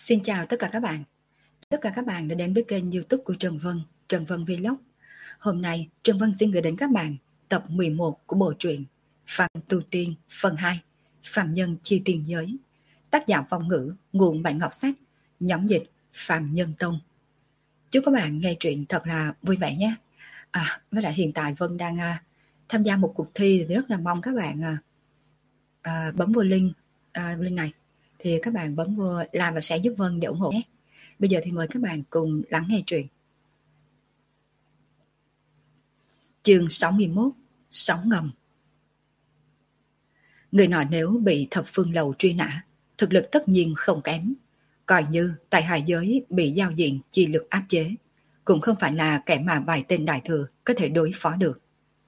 Xin chào tất cả các bạn. Tất cả các bạn đã đến với kênh YouTube của Trần Vân Vlog. Hôm nay, Trần Vân xin gửi đến các bạn tập 11 của bộ truyện Phạm Tu Tiên phần 2, Phạm Nhân Chi Tiền Giới. Tác giả Phong Ngữ, nguồn bản ngọc sách, nhóm dịch Phạm Nhân Tông. Chúc các bạn nghe truyện thật là vui vẻ nhé. Với lại hiện tại Vân đang tham gia một cuộc thi thì rất là mong các bạn bấm vô link này. Thì các bạn bấm vô làm và sẽ giúp Vân để ủng hộ nhé. Bây giờ thì mời các bạn cùng lắng nghe truyện. Chương 61, Sóng ngầm. Người nọ nếu bị Thập Phương Lầu truy nã, thực lực tất nhiên không kém. Coi như tại Hải Giới bị giao diện chi lực áp chế, cũng không phải là kẻ mà vài tên đại thừa có thể đối phó được.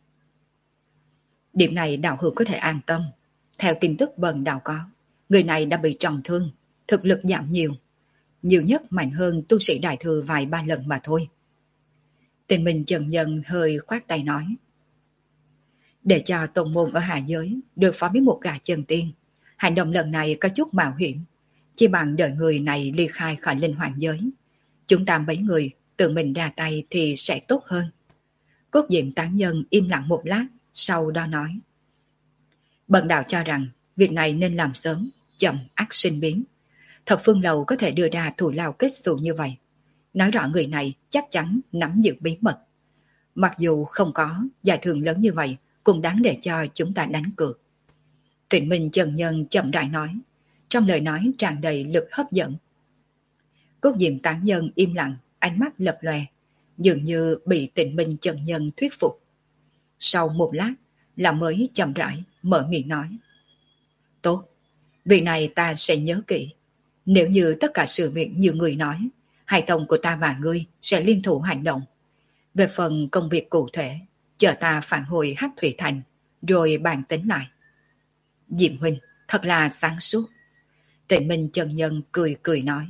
Điểm này đạo hữu có thể an tâm. Theo tin tức Bần đạo có, người này đã bị trọng thương, thực lực giảm nhiều. Nhiều nhất mạnh hơn tu sĩ đại thừa vài ba lần mà thôi. Tên mình dần dần hơi khoát tay nói. Để cho tông môn ở Hạ Giới được phó với một gã chân tiên, hành động lần này có chút mạo hiểm, chỉ bằng đợi người này ly khai khỏi linh hoàng giới. Chúng ta mấy người tự mình ra tay thì sẽ tốt hơn. Cốt Diệm tán nhân im lặng một lát, sau đó nói. Bần đạo cho rằng việc này nên làm sớm, chậm ắt sinh biến. Thập Phương Lầu có thể đưa ra thù lao kết xù như vậy, nói rõ người này chắc chắn nắm giữ bí mật. Mặc dù không có giải thưởng lớn như vậy, cũng đáng để cho chúng ta đánh cược. Tịnh Minh chân nhân chậm rãi nói, trong lời nói tràn đầy lực hấp dẫn. Cốt Diệm tán nhân im lặng, ánh mắt lập lòe, dường như bị Tịnh Minh chân nhân thuyết phục. Sau một lát, là mới chậm rãi mở miệng nói. Tốt, việc này ta sẽ nhớ kỹ. Nếu như tất cả sự việc như người nói, hai tông của ta và ngươi sẽ liên thủ hành động. Về phần công việc cụ thể, chờ ta phản hồi Hắc Thủy Thành, rồi bàn tính lại. Diệm huynh, thật là sáng suốt. Tề Minh chân nhân cười cười nói.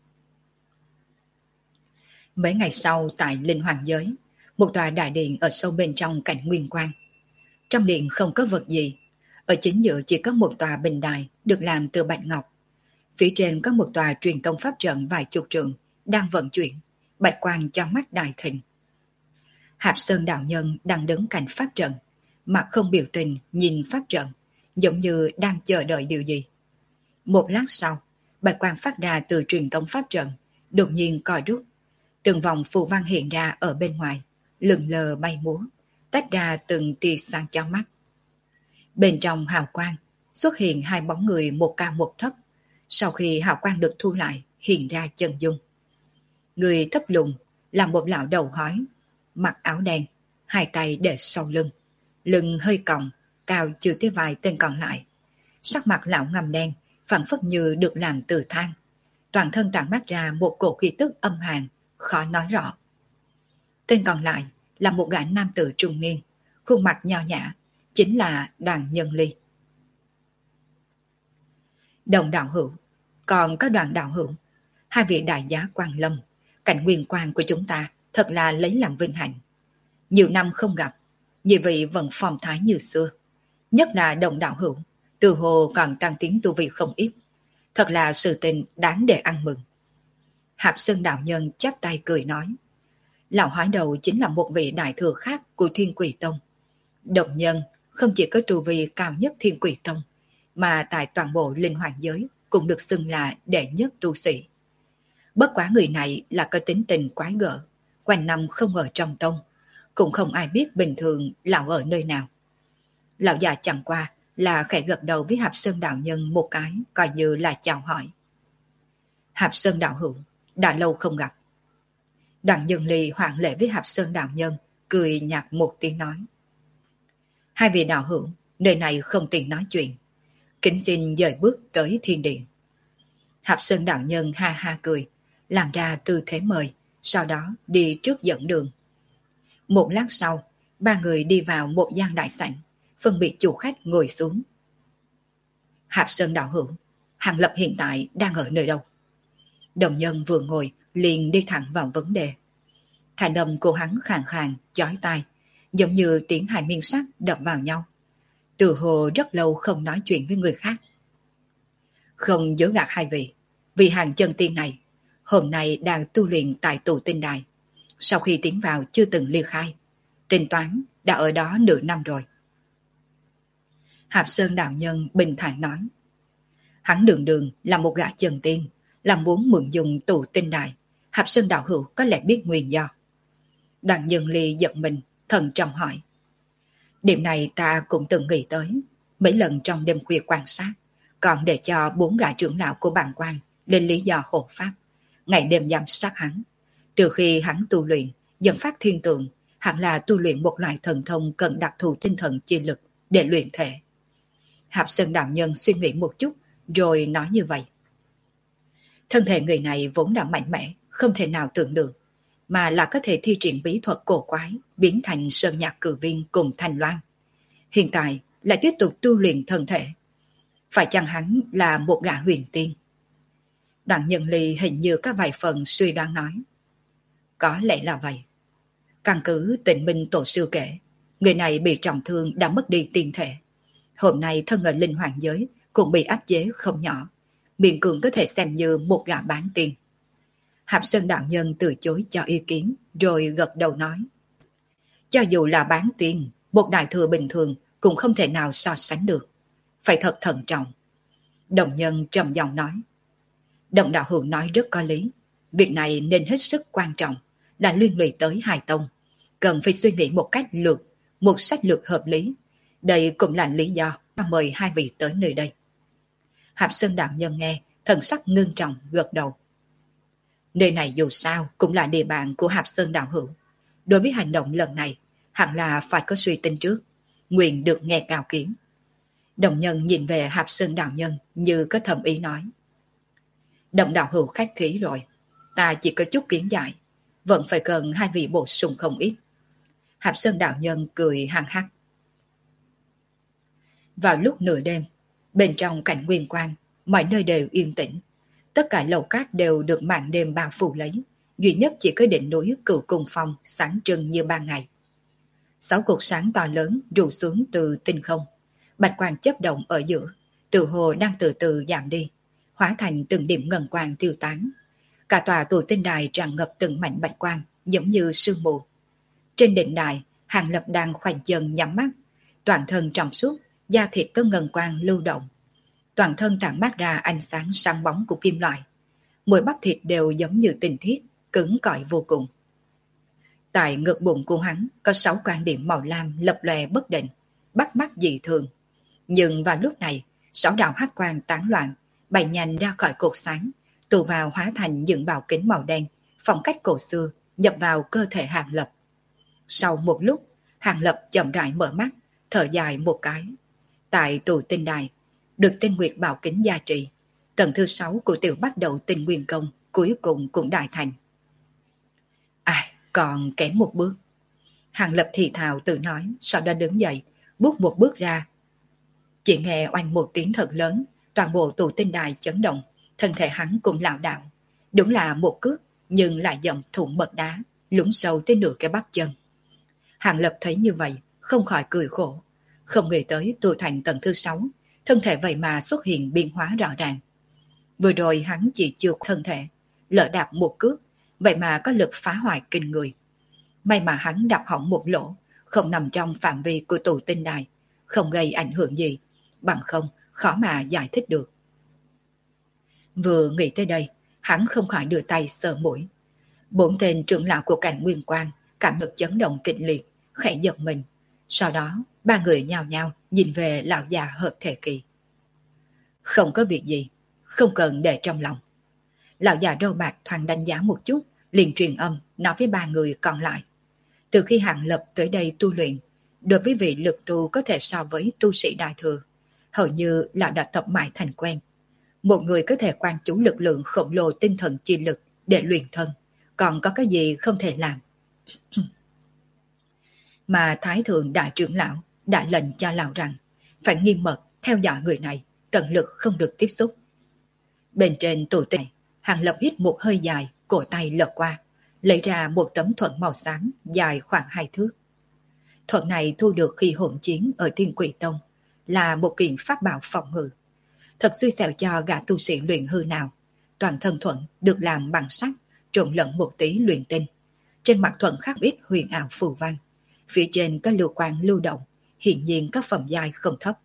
Mấy ngày sau tại Linh Hoàng Giới, một tòa đại điện ở sâu bên trong cảnh nguyên quang. Trong điện không có vật gì, ở chính giữa chỉ có một tòa bình đài được làm từ bạch ngọc. Phía trên có một tòa truyền tông pháp trận vài chục trượng đang vận chuyển, bạch quang cho mắt đại thịnh. Hạp Sơn đạo nhân đang đứng cạnh pháp trận, mặt không biểu tình nhìn pháp trận, giống như đang chờ đợi điều gì. Một lát sau, bạch quang phát ra từ truyền tông pháp trận, đột nhiên co rút. Từng vòng phù văn hiện ra ở bên ngoài, lượn lờ bay múa, tách ra từng tia sáng cho mắt. Bên trong hào quang xuất hiện hai bóng người một cao một thấp. Sau khi hào quang được thu lại, hiện ra chân dung. Người thấp lùn là một lão đầu hói, mặc áo đen, hai tay để sau lưng, lưng hơi còng, cao chưa tới vai tên còn lại. Sắc mặt lão ngăm đen, phảng phất như được làm từ than. Toàn thân tản mát ra một cổ khí tức âm hàn, khó nói rõ. Tên còn lại là một gã nam tử trung niên, khuôn mặt nho nhã, chính là Đoàn Nhân Ly. Đồng đạo hữu, còn có Đoàn đạo hữu, hai vị đại giá Quan Lâm, cảnh nguyên quan của chúng ta thật là lấy làm vinh hạnh. Nhiều năm không gặp, nhị vị vẫn phong thái như xưa. Nhất là Đồng đạo hữu, từ hồ còn tăng tiến tu vi không ít. Thật là sự tình đáng để ăn mừng. Hạp Sơn đạo nhân chắp tay cười nói. Lão hói đầu chính là một vị đại thừa khác của Thiên Quỷ Tông. Đồng nhân không chỉ có tu vi cao nhất Thiên Quỷ Tông, mà tại toàn bộ linh hoàng giới cũng được xưng là đệ nhất tu sĩ. Bất quá người này là có tính tình quái gở, quanh năm không ở trong tông, cũng không ai biết bình thường lão ở nơi nào. Lão già chẳng qua là khẽ gật đầu với Hạp Sơn đạo nhân một cái, coi như là chào hỏi. Hạp Sơn đạo hữu, đã lâu không gặp. Đoàn Nhân Ly hoạn lễ với Hạp Sơn đạo nhân, cười nhạt một tiếng nói. Hai vị đạo hữu, nơi này không tiện nói chuyện. Kính xin dời bước tới thiên điện. Hạp Sơn đạo nhân ha ha cười, làm ra tư thế mời, sau đó đi trước dẫn đường. Một lát sau, ba người đi vào một gian đại sảnh, phân biệt chủ khách ngồi xuống. Hạp Sơn đạo hữu, Hàng Lập hiện tại đang ở nơi đâu? Đồng nhân vừa ngồi, liền đi thẳng vào vấn đề. Thanh âm của hắn khàn khàn, chói tai, giống như tiếng hai miên sắt đập vào nhau. Từ hồ rất lâu không nói chuyện với người khác. Không dối gạt hai vị, Vị hàng chân tiên này hôm nay đang tu luyện tại tụ tinh đài. Sau khi tiến vào chưa từng ly khai, tính toán đã ở đó nửa năm rồi. Hạp Sơn đạo nhân bình thản nói. Hắn đường đường là một gã chân tiên, là muốn mượn dùng tụ tinh đài. Hạp Sơn đạo hữu có lẽ biết nguyên do. Đoàn Nhân Ly giật mình, thận trọng hỏi. Điểm này ta cũng từng nghĩ tới. Mấy lần trong đêm khuya quan sát, còn để cho 4 gã trưởng lão của bàng quan lên lý do hộ pháp, ngày đêm giám sát hắn. Từ khi hắn tu luyện, dẫn phát thiên tượng, hẳn là tu luyện một loại thần thông cần đặc thù tinh thần chi lực để luyện thể. Hạp Sơn đạo nhân suy nghĩ một chút, rồi nói như vậy. Thân thể người này vốn đã mạnh mẽ, không thể nào tưởng được, mà là có thể thi triển bí thuật cổ quái, biến thành sơn nhạc cử viên cùng Thanh Loan. Hiện tại lại tiếp tục tu luyện thân thể. Phải chăng hắn là một gã huyền tiên? Đoàn Nhân Ly hình như có vài phần suy đoán nói. Có lẽ là vậy. Căn cứ Tịnh Minh tổ sư kể, người này bị trọng thương đã mất đi tiên thể. Hôm nay thân ở linh hoàng giới cũng bị áp chế không nhỏ, miễn cưỡng có thể xem như một gã bán tiên. Hạp Sơn đạo nhân từ chối cho ý kiến, rồi gật đầu nói. Cho dù là bán tiên, một đại thừa bình thường cũng không thể nào so sánh được. Phải thật thận trọng. Đồng nhân trầm giọng nói. Đồng đạo hữu nói rất có lý. Việc này nên hết sức quan trọng, là liên lụy tới hai tông. Cần phải suy nghĩ một cách một sách lược hợp lý. Đây cũng là lý do ta mời hai vị tới nơi đây. Hạp Sơn đạo nhân nghe, thần sắc ngưng trọng gật đầu. Nơi này dù sao cũng là địa bàn của Hạp Sơn đạo hữu. Đối với hành động lần này, hẳn là phải có suy tính trước. Nguyện được nghe cao kiến. Đồng nhân nhìn về Hạp Sơn đạo nhân như có thầm ý nói. Đồng đạo hữu khách khí rồi. Ta chỉ có chút kiến giải. Vẫn phải cần hai vị bổ sung không ít. Hạp Sơn đạo nhân cười hăng hắc. Vào lúc nửa đêm, bên trong cảnh nguyên quan, mọi nơi đều yên tĩnh. Tất cả lầu cát đều được màn đêm bao phủ lấy. Duy nhất chỉ có đỉnh núi Cửu Cung Phong sáng trưng như ban ngày. 6 cột sáng to lớn rủ xuống từ tinh không. Bạch quang chớp động ở giữa, tự hồ đang từ từ giảm đi, hóa thành từng điểm ngân quang tiêu tán. Cả tòa tụ tinh đài tràn ngập từng mảnh bạch quang, giống như sương mù. Trên đỉnh đài, Hàng Lập đang khoanh chân nhắm mắt, toàn thân trong suốt, da thịt có ngân quang lưu động. Toàn thân tản mát ra ánh sáng sáng bóng của kim loại. Mỗi bắp thịt đều giống như tinh thiết, cứng cỏi vô cùng. Tại ngực bụng của hắn có 6 quan điểm màu lam lập lòe bất định, bắt mắt dị thường. Nhưng vào lúc này, 6 đạo hắc quang tán loạn, bay nhanh ra khỏi cột sáng, tụ vào hóa thành những bào kính màu đen, phong cách cổ xưa, nhập vào cơ thể Hàng Lập. Sau một lúc, Hàng Lập chậm rãi mở mắt, thở dài một cái. Tại tụ tinh đài, được Tinh Nguyệt bảo kính gia trì, tầng thứ 6 của tiểu bắt đầu Tinh Nguyên Công cuối cùng cũng đại thành. Còn kém một bước. Hàng Lập thì thào tự nói, sau đó đứng dậy, bước một bước ra. Chỉ nghe oanh một tiếng thật lớn, toàn bộ tụ tinh đài chấn động, thân thể hắn cũng lảo đảo. Đúng là một cước, nhưng lại dậm thủng bậc đá, lún sâu tới nửa cái bắp chân. Hàng Lập thấy như vậy, không khỏi cười khổ. Không nghĩ tới tu thành tầng thứ 6, thân thể vậy mà xuất hiện biến hóa rõ ràng. Vừa rồi hắn chỉ chưa thân thể, lỡ đạp một cước, vậy mà có lực phá hoại kinh người. May mà hắn đạp hỏng một lỗ, không nằm trong phạm vi của tụ tinh đài, không gây ảnh hưởng gì, bằng không khó mà giải thích được. Vừa nghĩ tới đây, hắn không khỏi đưa tay sờ mũi. 4 tên trưởng lão của cảnh nguyên quan cảm được chấn động kịch liệt, khẽ giật mình. Sau đó, 3 người nhao nhao nhìn về lão già hợp thể kỳ. Không có việc gì, không cần để trong lòng. Lão già râu bạc thoáng đánh giá một chút, liền truyền âm nói với 3 người còn lại. Từ khi Hàng Lập tới đây tu luyện, đối với vị lực tu có thể so với tu sĩ đại thừa, hầu như lão đã tập mãi thành quen. Một người có thể quan chú lực lượng khổng lồ tinh thần chi lực để luyện thân, còn có cái gì không thể làm. Mà Thái Thượng Đại trưởng lão đã lệnh cho lão rằng phải nghiêm mật theo dõi người này, tận lực không được tiếp xúc. Bên trên tủ tinh, Hàng Lập hít một hơi dài, cổ tay lật qua, lấy ra một tấm thuẫn màu xám dài khoảng 2 thước. Thuẫn này thu được khi hỗn chiến ở Thiên Quỷ Tông, là một kiện pháp bảo phòng ngự. Thật xui xẻo cho gã tu sĩ luyện hư nào, toàn thân Thuận được làm bằng sắt, trộn lẫn một tí luyện tinh. Trên mặt Thuận khắc ít huyền ảo phù văn, phía trên có lưu quang lưu động, hiển nhiên có phẩm giai không thấp.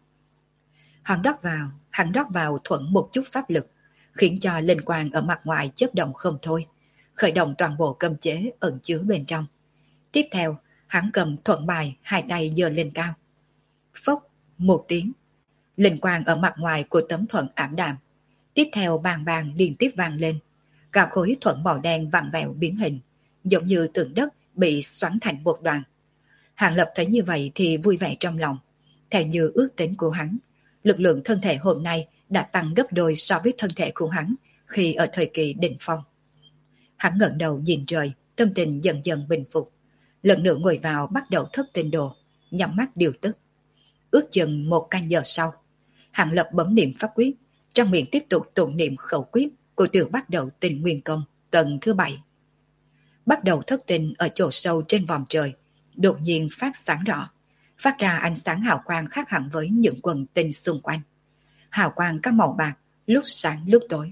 Hắn rót vào Thuận một chút pháp lực, khiến cho linh quang ở mặt ngoài chớp động không thôi, khởi động toàn bộ cấm chế ẩn chứa bên trong. Tiếp theo, hắn cầm Thuận bài, hai tay giơ lên cao. Phốc, một tiếng, linh quang ở mặt ngoài của tấm Thuận ảm đạm. Tiếp theo bàng bàng liên tiếp vang lên, cả khối Thuận màu đen vặn vẹo biến hình, giống như tượng đất bị xoắn thành một đoàn. Hàng Lập thấy như vậy thì vui vẻ trong lòng. Theo như ước tính của hắn, lực lượng thân thể hôm nay đã tăng gấp đôi so với thân thể của hắn khi ở thời kỳ đỉnh phong. Hắn ngẩng đầu nhìn trời, tâm tình dần dần bình phục. Lần nữa ngồi vào bắt đầu thất tinh đồ, nhắm mắt điều tức. Ước chừng một canh giờ sau, Hàng Lập bấm niệm pháp quyết, trong miệng tiếp tục tụng niệm khẩu quyết của tiểu bắt đầu tinh nguyên công tầng thứ 7. Bắt đầu thất tinh ở chỗ sâu trên vòm trời, đột nhiên phát sáng rõ, phát ra ánh sáng hào quang khác hẳn với những quần tinh xung quanh. Hào quang các màu bạc, lúc sáng lúc tối.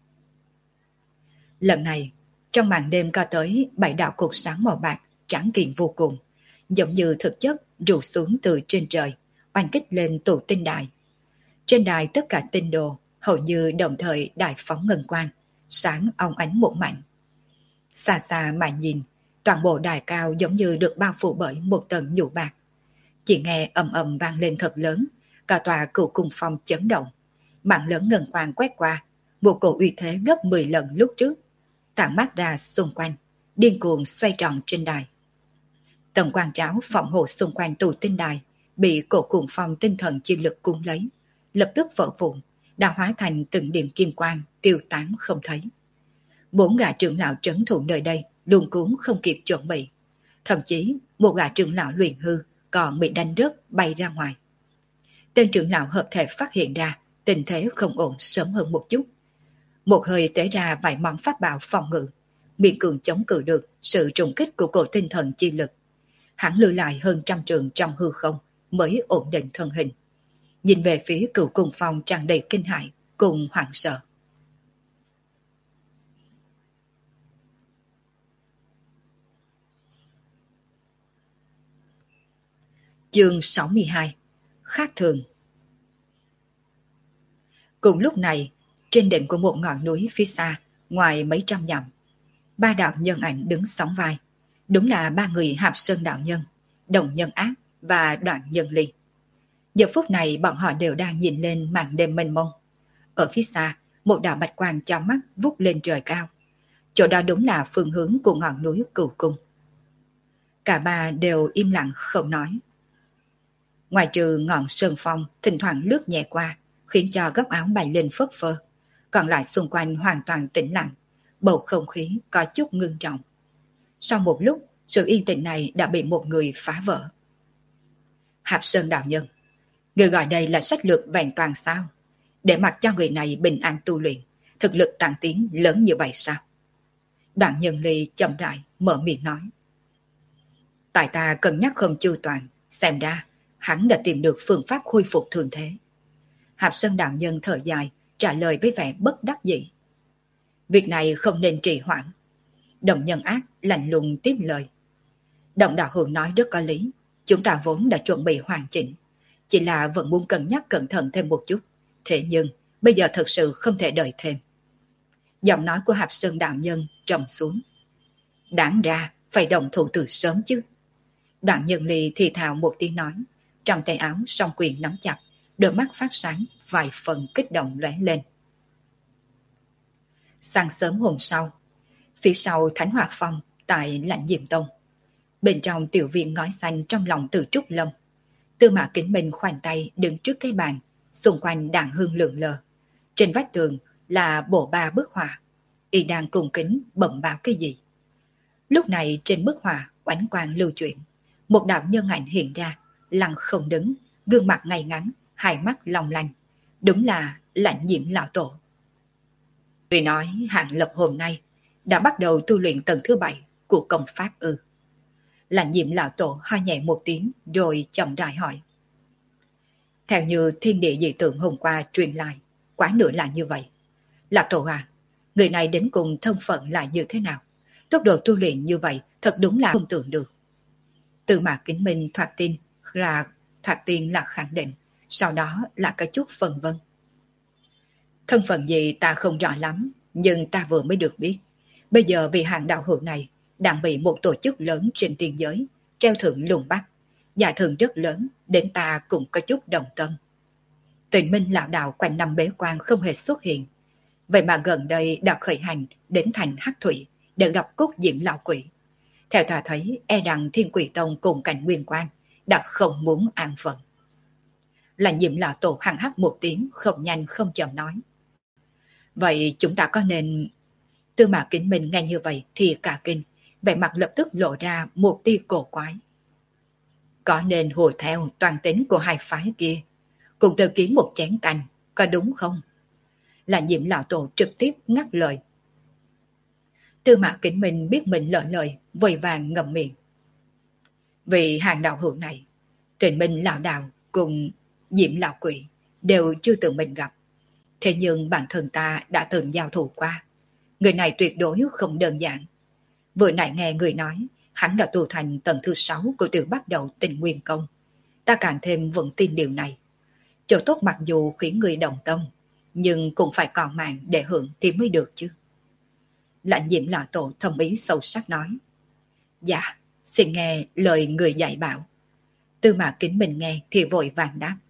Lần này, trong màn đêm có tới 7 đạo cột sáng màu bạc, tráng kiện vô cùng, giống như thực chất rủ xuống từ trên trời, oanh kích lên tụ tinh đài. Trên đài tất cả tinh đồ hầu như đồng thời đại phóng ngân quang, sáng óng ánh một mảnh. Xa xa mà nhìn, toàn bộ đài cao giống như được bao phủ bởi một tầng nhũ bạc. Chỉ nghe ầm ầm vang lên thật lớn, cả tòa Cửu Cung Phong chấn động. Mạng lớn ngân quang quét qua, một cổ uy thế gấp 10 lần lúc trước, tản mát ra xung quanh, điên cuồng xoay tròn trên đài. Tầng quang tráo phòng hộ xung quanh tụ tinh đài bị cổ cuồng phong tinh thần chi lực cuốn lấy, lập tức vỡ vụn, đã hóa thành từng điểm kim quang tiêu tán không thấy. 4 gã trưởng lão trấn thủ nơi đây luống cuống không kịp chuẩn bị, thậm chí một gã trưởng lão luyện hư còn bị đánh rớt bay ra ngoài. Tên trưởng lão hợp thể phát hiện ra tình thế không ổn sớm hơn một chút, một hơi tế ra vài món pháp bảo phòng ngự, miễn cường chống cự được sự trùng kích của cổ tinh thần chi lực. Hắn lùi lại hơn 100 trượng trong hư không mới ổn định thân hình, nhìn về phía Cửu Cung Phong tràn đầy kinh hãi cùng hoảng sợ. Chương 62. Khác thường. Cùng lúc này, trên đỉnh của một ngọn núi phía xa, ngoài mấy trăm dặm, 3 đạo nhân ảnh đứng sóng vai. Đúng là 3 người Hạp Sơn đạo nhân, Đồng Nhân Ác và Đoạn Nhân Ly. Giờ phút này bọn họ đều đang nhìn lên màn đêm mênh mông. Ở phía xa, một đạo bạch quang chói mắt vút lên trời cao. Chỗ đó đúng là phương hướng của ngọn núi Cửu Cung. Cả ba đều im lặng không nói. Ngoài trừ ngọn sơn phong thỉnh thoảng lướt nhẹ qua, khiến cho góc áo bay lên phất phơ, còn lại xung quanh hoàn toàn tĩnh lặng, bầu không khí có chút ngưng trọng. Sau một lúc, sự yên tĩnh này đã bị một người phá vỡ. Hạp Sơn đạo nhân, người gọi đây là sách lược vẹn toàn sao? Để mặc cho người này bình an tu luyện, thực lực tăng tiến lớn như vậy sao? Đoạn Nhân Ly chậm rãi mở miệng nói. Tại ta cân nhắc không chu toàn, xem ra hắn đã tìm được phương pháp khôi phục thường thế. Hạp Sơn đạo nhân thở dài, trả lời với vẻ bất đắc dĩ. Việc này không nên trì hoãn. Đồng Nhân Ác lạnh lùng tiếp lời. Đồng đạo hữu nói rất có lý, chúng ta vốn đã chuẩn bị hoàn chỉnh, chỉ là vẫn muốn cân nhắc cẩn thận thêm một chút. Thế nhưng bây giờ thật sự không thể đợi thêm. Giọng nói của Hạp Sơn đạo nhân trầm xuống. Đáng ra phải động thủ từ sớm chứ. Đoạn Nhân Ly thì thào một tiếng nói, trong tay áo song quyền nắm chặt, đôi mắt phát sáng, vài phần kích động lóe lên. Sáng sớm hôm sau, phía sau Thánh Hỏa Phong tại Lãnh Diệm Tông, bên trong tiểu viện ngói xanh trong lòng Từ Trúc Lâm, Tư Mã Kính Minh khoanh tay đứng trước cái bàn, xung quanh đàn hương lượn lờ. Trên vách tường là bộ ba bức họa, y đang cung kính bẩm báo cái gì. Lúc này trên bức họa oánh quang lưu chuyển, một đạo nhân ảnh hiện ra, lặng không đứng, gương mặt ngay ngắn, hai mắt long lanh, đúng là Lãnh Diệm lão tổ. Người nói Hạng Lập hôm nay đã bắt đầu tu luyện tầng thứ 7 của công pháp ư? Lãnh Diệm lão tổ ho nhẹ một tiếng rồi chậm rãi hỏi. Theo như thiên địa dị tượng hôm qua truyền lại, quá nữa là như vậy. Lão tổ à, Người này đến cùng thân phận là như thế nào? Tốc độ tu luyện như vậy thật đúng là không tưởng được. Tư Mã Kính Minh thoạt tiên là khẳng định, sau đó là có chút phân vân. Thân phận gì ta không rõ lắm, nhưng ta vừa mới được biết. Bây giờ vì hạng đạo hữu này đang bị một tổ chức lớn trên tiên giới treo thưởng lùng bắt, giải thưởng rất lớn, đến ta cũng có chút đồng tâm. Tịnh Minh lão đạo quanh năm bế quan không hề xuất hiện, vậy mà gần đây đã khởi hành đến thành Hắc Thủy để gặp Cốt Diễm lão quỷ. Theo ta thấy, e rằng Thiên Quỷ Tông cùng cảnh Nguyên Quan đã không muốn an phận. Là Diễm lão tổ hằng hắc một tiếng, không nhanh không chậm nói. Vậy chúng ta có nên... Tư Mã Kính Minh nghe như vậy thì cả kinh, vẻ mặt lập tức lộ ra một tia cổ quái. Có nên hùa theo toàn tính của hai phái kia, cùng tự kiếm một chén canh, có đúng không? Là Diễm lão tổ trực tiếp ngắt lời. Tư Mã Kính Minh biết mình lỡ lời, vội vàng ngậm miệng. Vì hàng đạo hữu này, Tịnh Minh lão đạo cùng Diễm lão quỷ đều chưa từng mình gặp. Thế nhưng bản thân ta đã từng giao thủ qua. Người này tuyệt đối không đơn giản. Vừa nãy nghe người nói, hắn đã tu thành tầng thứ 6 của tiểu bắt đầu Tình Nguyên Công. Ta càng thêm vững tin điều này. Chỗ tốt mặc dù khiến người đồng tâm, nhưng cũng phải còn mạng để hưởng thì mới được chứ. Lãnh Diễm lão tổ thầm ý sâu sắc nói. Dạ, xin nghe lời người dạy bảo. Tư Mã Kính Minh nghe thì vội vàng đáp.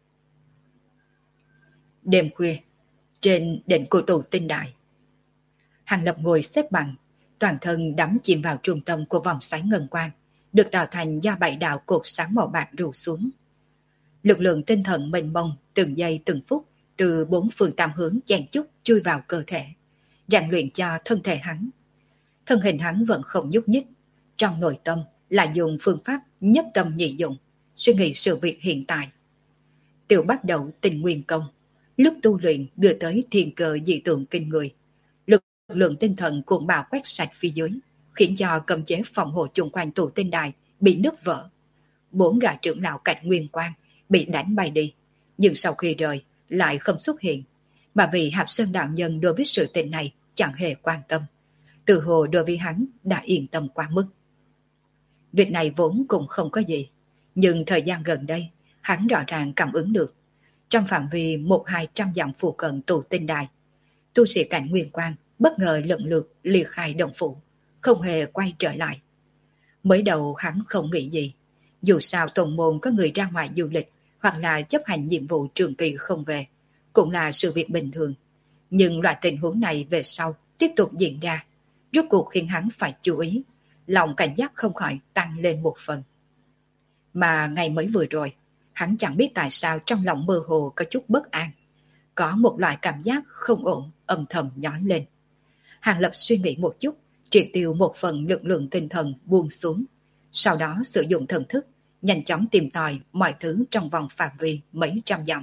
Đêm khuya, trên đỉnh của tù tinh đại, Hàng Lập ngồi xếp bằng, toàn thân đắm chìm vào trung tâm của vòng xoáy ngân quang, được tạo thành do 7 đạo cột sáng màu bạc rủ xuống. Lực lượng tinh thần mênh mông từng giây từng phút từ 4 phương tám hướng chen chúc chui vào cơ thể, rèn luyện cho thân thể hắn. Thân hình hắn vẫn không nhúc nhích, trong nội tâm là dùng phương pháp nhất tâm nhị dụng, suy nghĩ sự việc hiện tại. Tiểu bắt đầu Tình Nguyên Công, lúc tu luyện đưa tới thiên cơ dị tượng kinh người. Lực lượng tinh thần cuồng bạo quét sạch phía dưới, khiến cho cấm chế phòng hộ chung quanh tụ tinh đài bị nứt vỡ. 4 gã trưởng lão cảnh Nguyên Quan bị đánh bay đi, nhưng sau khi rời lại không xuất hiện, mà vì Hạp Sơn đạo nhân đối với sự tình này chẳng hề quan tâm. Từ hồ đối với hắn đã yên tâm quá mức. Việc này vốn cũng không có gì, nhưng thời gian gần đây hắn rõ ràng cảm ứng được. Trong phạm vi 100-200 dặm phụ cận tụ tinh đài, tu sĩ cảnh Nguyên Quan bất ngờ lần lượt ly khai động phủ, không hề quay trở lại. Mới đầu hắn không nghĩ gì, dù sao tổng môn có người ra ngoài du lịch hoặc là chấp hành nhiệm vụ trường kỳ không về, cũng là sự việc bình thường. Nhưng loại tình huống này về sau tiếp tục diễn ra, rốt cuộc khiến hắn phải chú ý, lòng cảnh giác không khỏi tăng lên một phần. Mà ngày mới vừa rồi, hắn chẳng biết tại sao trong lòng mơ hồ có chút bất an. Có một loại cảm giác không ổn âm thầm nhói lên. Hàng Lập suy nghĩ một chút, triệt tiêu một phần lực lượng tinh thần buông xuống. Sau đó sử dụng thần thức, nhanh chóng tìm tòi mọi thứ trong vòng phạm vi mấy trăm dặm.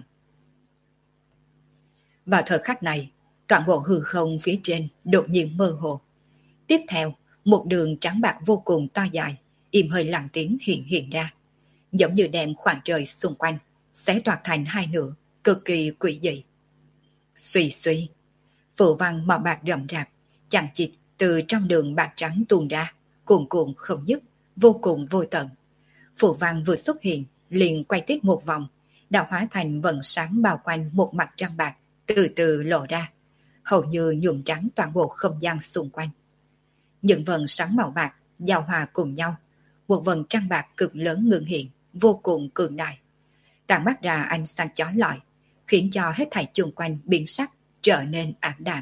Vào thời khắc này, toàn bộ hư không phía trên đột nhiên mơ hồ. Tiếp theo, một đường trắng bạc vô cùng to dài, im hơi lặng tiếng hiện ra, giống như đem khoảng trời xung quanh xé toạc thành hai nửa, cực kỳ quỷ dị. Suy suy, phù văn màu bạc rậm rạp, chằng chịt từ trong đường bạc trắng tuôn ra, cuồn cuộn không dứt, vô cùng vô tận. Phù văn vừa xuất hiện, liền quay tiếp một vòng, đã hóa thành vầng sáng bao quanh một mặt trăng bạc, từ từ lộ ra, hầu như nhuộm trắng toàn bộ không gian xung quanh. Những vầng sáng màu bạc giao hòa cùng nhau, một vầng trăng bạc cực lớn ngưng hiện, vô cùng cường đại, tản mắt ra ánh sáng chói lọi, khiến cho hết thảy chung quanh biến sắc, trở nên ảm đạm.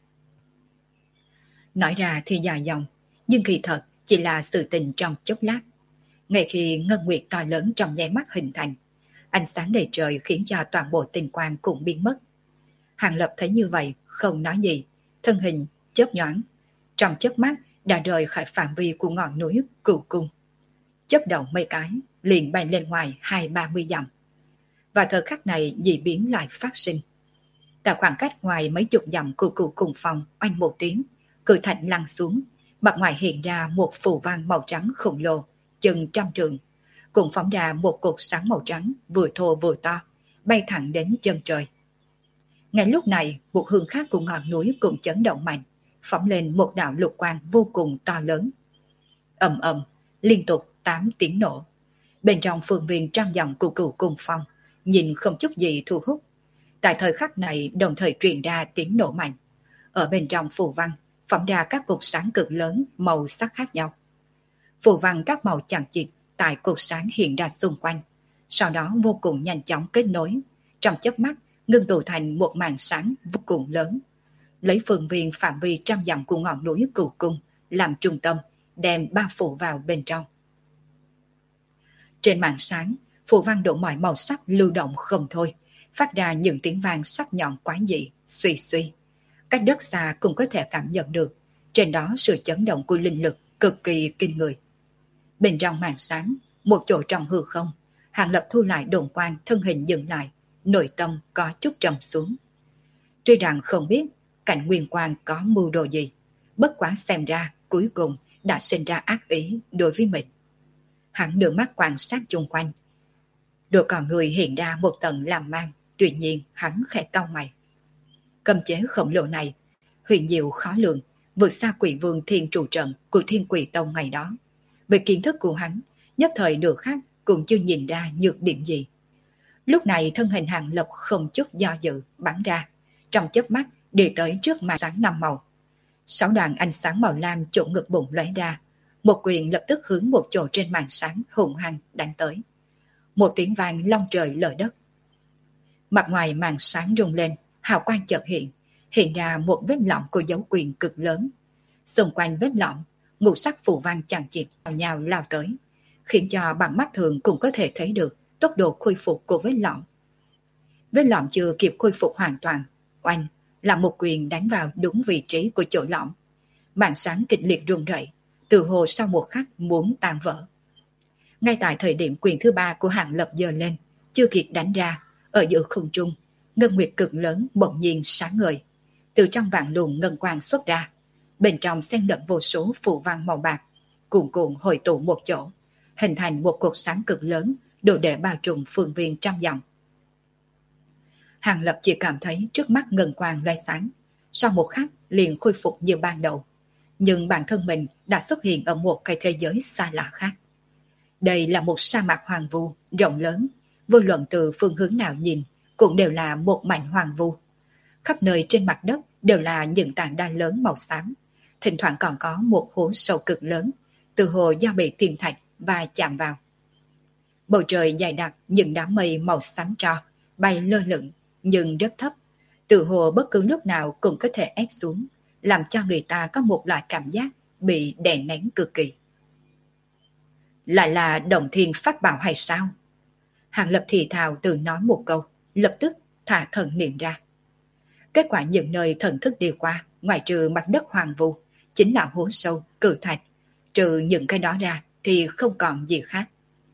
Nói ra thì dài dòng, nhưng kỳ thật chỉ là sự tình trong chốc lát. Ngay khi ngân nguyệt to lớn trong nháy mắt hình thành, ánh sáng đầy trời khiến cho toàn bộ tinh quang cũng biến mất. Hàng Lập thấy như vậy, không nói gì, thân hình chớp nhoáng, trong chớp mắt đã rời khỏi phạm vi của ngọn núi Cửu Cung. Chớp động mấy cái, liền bay lên ngoài 20-30 dặm. Và thời khắc này dị biến lại phát sinh. Tại khoảng cách ngoài mấy chục dặm của Cửu Cung Phong, oanh một tiếng, cự thạch lăn xuống, mặt ngoài hiện ra một phù văn màu trắng khổng lồ, chừng trăm trượng, cũng phóng ra một cột sáng màu trắng vừa thô vừa to, bay thẳng đến chân trời. Ngay lúc này, một hướng khác của ngọn núi cũng chấn động mạnh, phóng lên một đạo lục quang vô cùng to lớn. Ầm ầm, liên tục 8 tiếng nổ. Bên trong phương viên trăm dặm của Cửu Cung Phong, nhìn không chút gì thu hút. Tại thời khắc này đồng thời truyền ra tiếng nổ mạnh. Ở bên trong phù văn, phóng ra các cột sáng cực lớn màu sắc khác nhau. Phù văn các màu chằng chịt tại cột sáng hiện ra xung quanh, sau đó vô cùng nhanh chóng kết nối, trong chớp mắt ngưng tụ thành một màn sáng vô cùng lớn. Lấy phương viên phạm vi trăm dặm của ngọn núi Cửu Cung làm trung tâm, đem bao phủ vào bên trong. Trên màn sáng, phù văn đủ mọi màu sắc lưu động không thôi, phát ra những tiếng vang sắc nhọn quái dị, suy suy. Cách đất xa cũng có thể cảm nhận được, trên đó sự chấn động của linh lực cực kỳ kinh người. Bên trong màn sáng, một chỗ trong hư không, Hàng Lập thu lại đồn quang thân hình dừng lại, nội tâm có chút trầm xuống. Tuy rằng không biết cảnh Nguyên Quang có mưu đồ gì, bất quá xem ra cuối cùng đã sinh ra ác ý đối với mình. Hắn đưa mắt quan sát chung quanh. Đôi con người hiện ra một tầng làm mang, tuy nhiên hắn khẽ cau mày. Cấm chế khổng lồ này, huyền diệu khó lường, vượt xa Quỷ Vương Thiên Trụ Trận của Thiên Quỷ Tông ngày đó. Về kiến thức của hắn, nhất thời nửa khác cũng chưa nhìn ra nhược điểm gì. Lúc này thân hình Hàng Lập không chút do dự bắn ra, trong chớp mắt đi tới trước màn sáng năm màu. 6 đoàn ánh sáng màu lam chỗ ngực bụng lóe ra, một quyền lập tức hướng một chỗ trên màn sáng hùng hăng đánh tới. Một tiếng vang long trời lở đất. Mặt ngoài màn sáng rung lên, hào quang chợt hiện ra một vết lõm của dấu quyền cực lớn. Xung quanh vết lõm, ngũ sắc phù văn chằng chịt nhau lao tới, khiến cho bằng mắt thường cũng có thể thấy được tốc độ khôi phục của vết lõm. Vết lõm chưa kịp khôi phục hoàn toàn, oanh là một quyền đánh vào đúng vị trí của chỗ lõm. Màn sáng kịch liệt rung rẩy, từ hồ sau một khắc muốn tan vỡ. Ngay tại thời điểm quyền thứ ba của Hàng Lập giơ lên, chưa kịp đánh ra, ở giữa không trung, ngân nguyệt cực lớn bỗng nhiên sáng ngời. Từ trong vạn luồng ngân quang xuất ra, bên trong xen lẫn vô số phù văn màu bạc, cuồn cuộn hội tụ một chỗ, hình thành một cột sáng cực lớn, đủ để bao trùm phương viên trăm dặm. Hàng Lập chỉ cảm thấy trước mắt ngân quang loay sáng, sau một khắc liền khôi phục như ban đầu, nhưng bản thân mình đã xuất hiện ở một cái thế giới xa lạ khác. Đây là một sa mạc hoang vu rộng lớn, vô luận từ phương hướng nào nhìn cũng đều là một mảnh hoang vu. Khắp nơi trên mặt đất đều là những tảng đá lớn màu xám, thỉnh thoảng còn có một hố sâu cực lớn, từ hồ do bị thiên thạch và chạm vào. Bầu trời dày đặc những đám mây màu xám tro bay lơ lửng nhưng rất thấp, từ hồ bất cứ lúc nào cũng có thể ép xuống, làm cho người ta có một loại cảm giác bị đè nén cực kỳ. Lại là Động Thiên Pháp Bảo hay sao? Hàng Lập thì thào tự nói một câu, lập tức thả thần niệm ra. Kết quả những nơi thần thức đi qua, ngoài trừ mặt đất hoàng vu, chính là hố sâu, cự thạch. Trừ những cái đó ra thì không còn gì khác.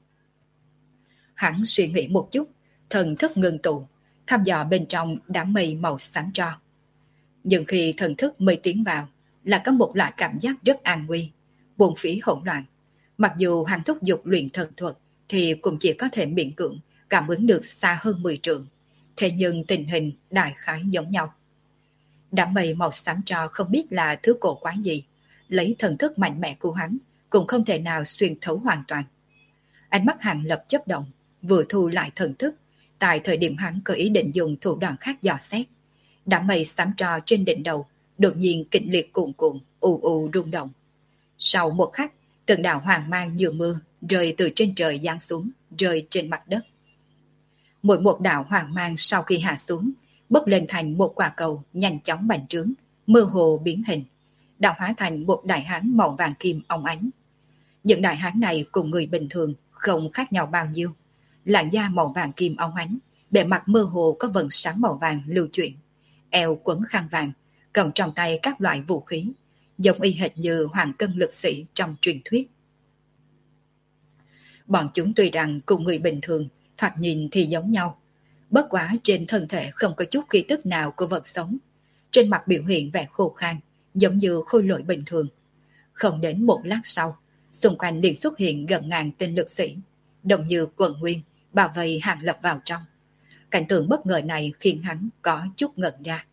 Hắn suy nghĩ một chút, thần thức ngưng tụ, thăm dò bên trong đám mây màu xám tro. Nhưng khi thần thức mây tiến vào, là có một loại cảm giác rất an nguy, buồn phí hỗn loạn. Mặc dù hắn thúc giục luyện thần thuật thì cũng chỉ có thể miễn cưỡng cảm ứng được xa hơn 10 trượng. Thế nhưng tình hình đại khái giống nhau. Đám mây màu xám tro không biết là thứ cổ quái gì, lấy thần thức mạnh mẽ của hắn cũng không thể nào xuyên thấu hoàn toàn. Ánh mắt Hàng Lập chớp động, vừa thu lại thần thức, tại thời điểm hắn có ý định dùng thủ đoạn khác dò xét. Đám mây xám tro trên đỉnh đầu đột nhiên kịch liệt cuồn cuộn, ù ù rung động. Sau một khắc, từng đạo hoàng mang như mưa rơi từ trên trời giáng xuống, rơi trên mặt đất. Mỗi một đạo hoàng mang sau khi hạ xuống, bốc lên thành một quả cầu nhanh chóng bành trướng, mơ hồ biến hình, đã hóa thành một đại hán màu vàng kim óng ánh. Những đại hán này cùng người bình thường không khác nhau bao nhiêu, làn da màu vàng kim óng ánh, bề mặt mơ hồ có vầng sáng màu vàng lưu chuyển, eo quấn khăn vàng, cầm trong tay các loại vũ khí, giống y hệt như hoàng cân lực sĩ trong truyền thuyết. Bọn chúng tuy rằng cùng người bình thường thoạt nhìn thì giống nhau, bất quá trên thân thể không có chút khí tức nào của vật sống, trên mặt biểu hiện vẻ khô khan, giống như khôi lỗi bình thường. Không đến một lát sau, xung quanh liền xuất hiện gần ngàn tên lực sĩ, đồng như quần nguyên, bảo vây Hàng Lập vào trong. Cảnh tượng bất ngờ này khiến hắn có chút ngẩn ra.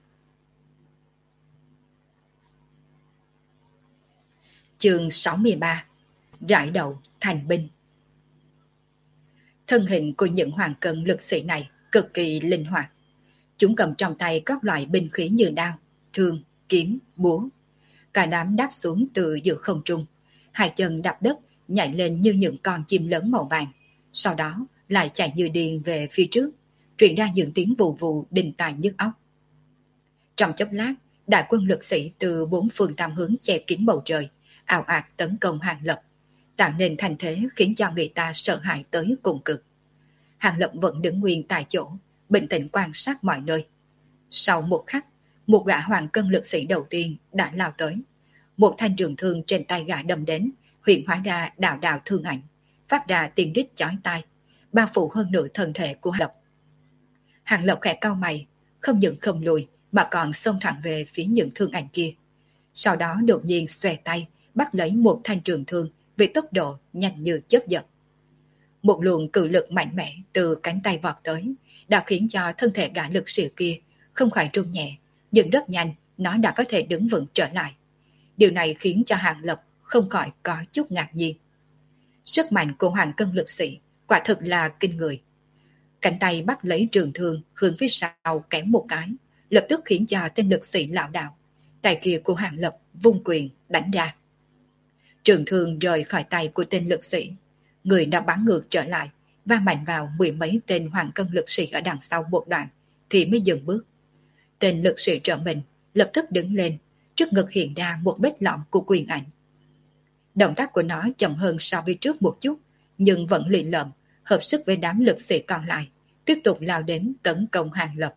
Chương 63: Rải đầu thành binh. Thân hình của những hoàng cân lực sĩ này cực kỳ linh hoạt. Chúng cầm trong tay các loại binh khí như đao, thương, kiếm, búa. Cả đám đáp xuống từ giữa không trung, hai chân đạp đất nhảy lên như những con chim lớn màu vàng, sau đó lại chạy như điên về phía trước, truyền ra những tiếng vù vù đinh tai nhức óc. Trong chốc lát, đại quân lực sĩ từ bốn phương tám hướng che kín bầu trời, ào ạt tấn công Hàng Lập, tạo nên thành thế khiến cho người ta sợ hãi tới cùng cực. Hàng Lập vẫn đứng nguyên tại chỗ, bình tĩnh quan sát mọi nơi. Sau một khắc, một gã hoàng cân lực sĩ đầu tiên đã lao tới. Một thanh trường thương trên tay gã đâm đến, hiện hóa ra đạo đạo thương ảnh, phát ra tiếng rít chói tai, bao phủ hơn nửa thân thể của Hàng Lập. Hàng Lập khẽ cau mày, không những không lùi mà còn xông thẳng về phía những thương ảnh kia. Sau đó đột nhiên xòe tay, bắt lấy một thanh trường thương với tốc độ nhanh như chớp giật. Một luồng cự lực mạnh mẽ từ cánh tay vọt tới, đã khiến cho thân thể gã lực sĩ kia không khỏi run nhẹ, nhưng rất nhanh nó đã có thể đứng vững trở lại. Điều này khiến cho Hàng Lập không khỏi có chút ngạc nhiên. Sức mạnh của hoàng cân lực sĩ quả thực là kinh người. Cánh tay bắt lấy trường thương hướng phía sau kéo một cái, lập tức khiến cho tên lực sĩ lảo đảo. Tay kia của Hàng Lập vung quyền đánh ra. Trường thương rời khỏi tay của tên lực sĩ, người đã bắn ngược trở lại, va mạnh vào mười mấy tên hoàng cân lực sĩ ở đằng sau một đoạn, thì mới dừng bước. Tên lực sĩ trợ mình lập tức đứng lên, trước ngực hiện ra một vết lõm của quyền ảnh. Động tác của nó chậm hơn so với trước một chút, nhưng vẫn lì lợm, hợp sức với đám lực sĩ còn lại, tiếp tục lao đến tấn công Hàng Lập.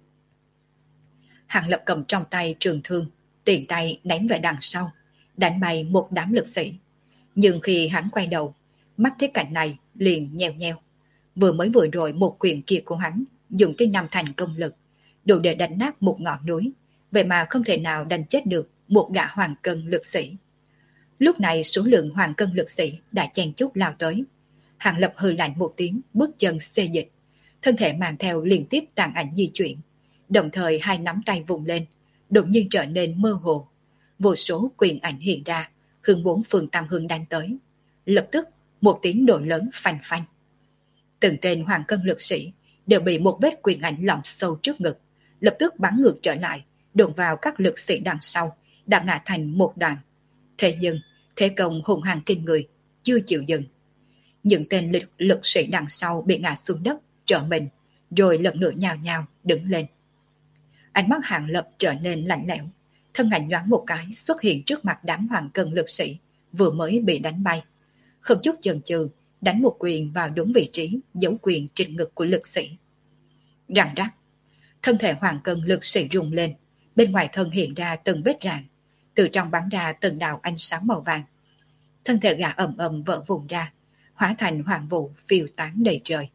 Hàng Lập cầm trong tay trường thương, tiện tay đánh về đằng sau, đánh bay một đám lực sĩ. Nhưng khi hắn quay đầu, mắt thấy cảnh này liền nheo nheo. Vừa rồi một quyền kia của hắn dùng tới 5 thành công lực, đủ để đánh nát một ngọn núi, vậy mà không thể nào đánh chết được một gã hoàng cân lực sĩ. Lúc này số lượng hoàng cân lực sĩ đã chen chúc lao tới. Hàng Lập hừ lạnh một tiếng, bước chân xê dịch, thân thể mang theo liên tiếp tàn ảnh di chuyển, đồng thời hai nắm tay vùng lên, đột nhiên trở nên mơ hồ. Vô số quyền ảnh hiện ra, hướng bốn phương tám hướng đánh tới. Lập tức, một tiếng nổ lớn phanh phanh. Từng tên hoàng cân lực sĩ đều bị một vết quyền ảnh lõm sâu trước ngực, lập tức bắn ngược trở lại, đụng vào các lực sĩ đằng sau, đã ngã thành một đoạn. Thế nhưng, thế công hùng hăng trên người, chưa chịu dừng. Những tên lực sĩ đằng sau bị ngã xuống đất, trở mình, rồi lần nữa nhào nhào đứng lên. Ánh mắt Hàng Lập trở nên lạnh lẽo, thân ảnh nhoáng một cái xuất hiện trước mặt đám hoàng cân lực sĩ vừa mới bị đánh bay. Không chút chần chừ, đánh một quyền vào đúng vị trí giấu quyền trên ngực của lực sĩ. Răng rắc, thân thể hoàng cân lực sĩ rung lên, bên ngoài thân hiện ra từng vết rạn, từ trong bắn ra từng đạo ánh sáng màu vàng. Thân thể gã ầm ầm vỡ vụn ra, hóa thành hoàng vụ phiêu tán đầy trời.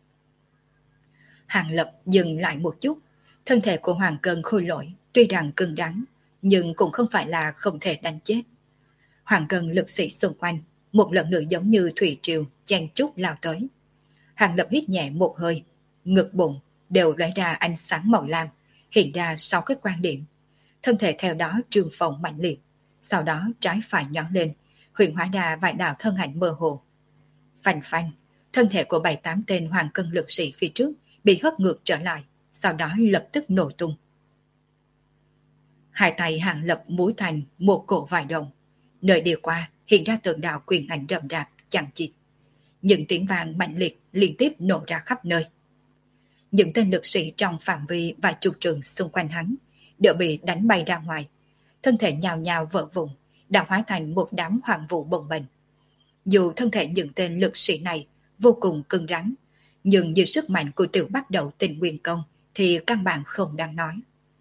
Hàng Lập dừng lại một chút, thân thể của hoàng cân khôi lỗi tuy rằng cứng rắn, nhưng cũng không phải là không thể đánh chết. Hoàng cân lực sĩ xung quanh một lần nữa giống như thủy triều chen chúc lao tới. Hàng Lập hít nhẹ một hơi, ngực bụng đều lóe ra ánh sáng màu lam, hiện ra 6 cái quan điểm. Thân thể theo đó trương phồng mạnh liệt, sau đó trái phải nhón lên, huyền hóa ra vài đạo thân ảnh mơ hồ. Phanh phanh, thân thể của 7-8 tên hoàng cân lực sĩ phía trước bị hất ngược trở lại, sau đó lập tức nổ tung. Hai tay Hàng Lập múa thành một cổ vải đồng, nơi đi qua hiện ra tượng đạo quyền ảnh rậm rạp chẳng chịt. Những tiếng vang mạnh liệt liên tiếp nổ ra khắp nơi. Những tên lực sĩ trong phạm vi vài chục trường xung quanh hắn đều bị đánh bay ra ngoài, thân thể nhào nhào vỡ vụn, đã hóa thành một đám hoàng vụ bồng bềnh. Dù thân thể những tên lực sĩ này vô cùng cứng rắn, nhưng như sức mạnh của tiểu bắt đầu tình nguyên công thì căn bản không đáng nói.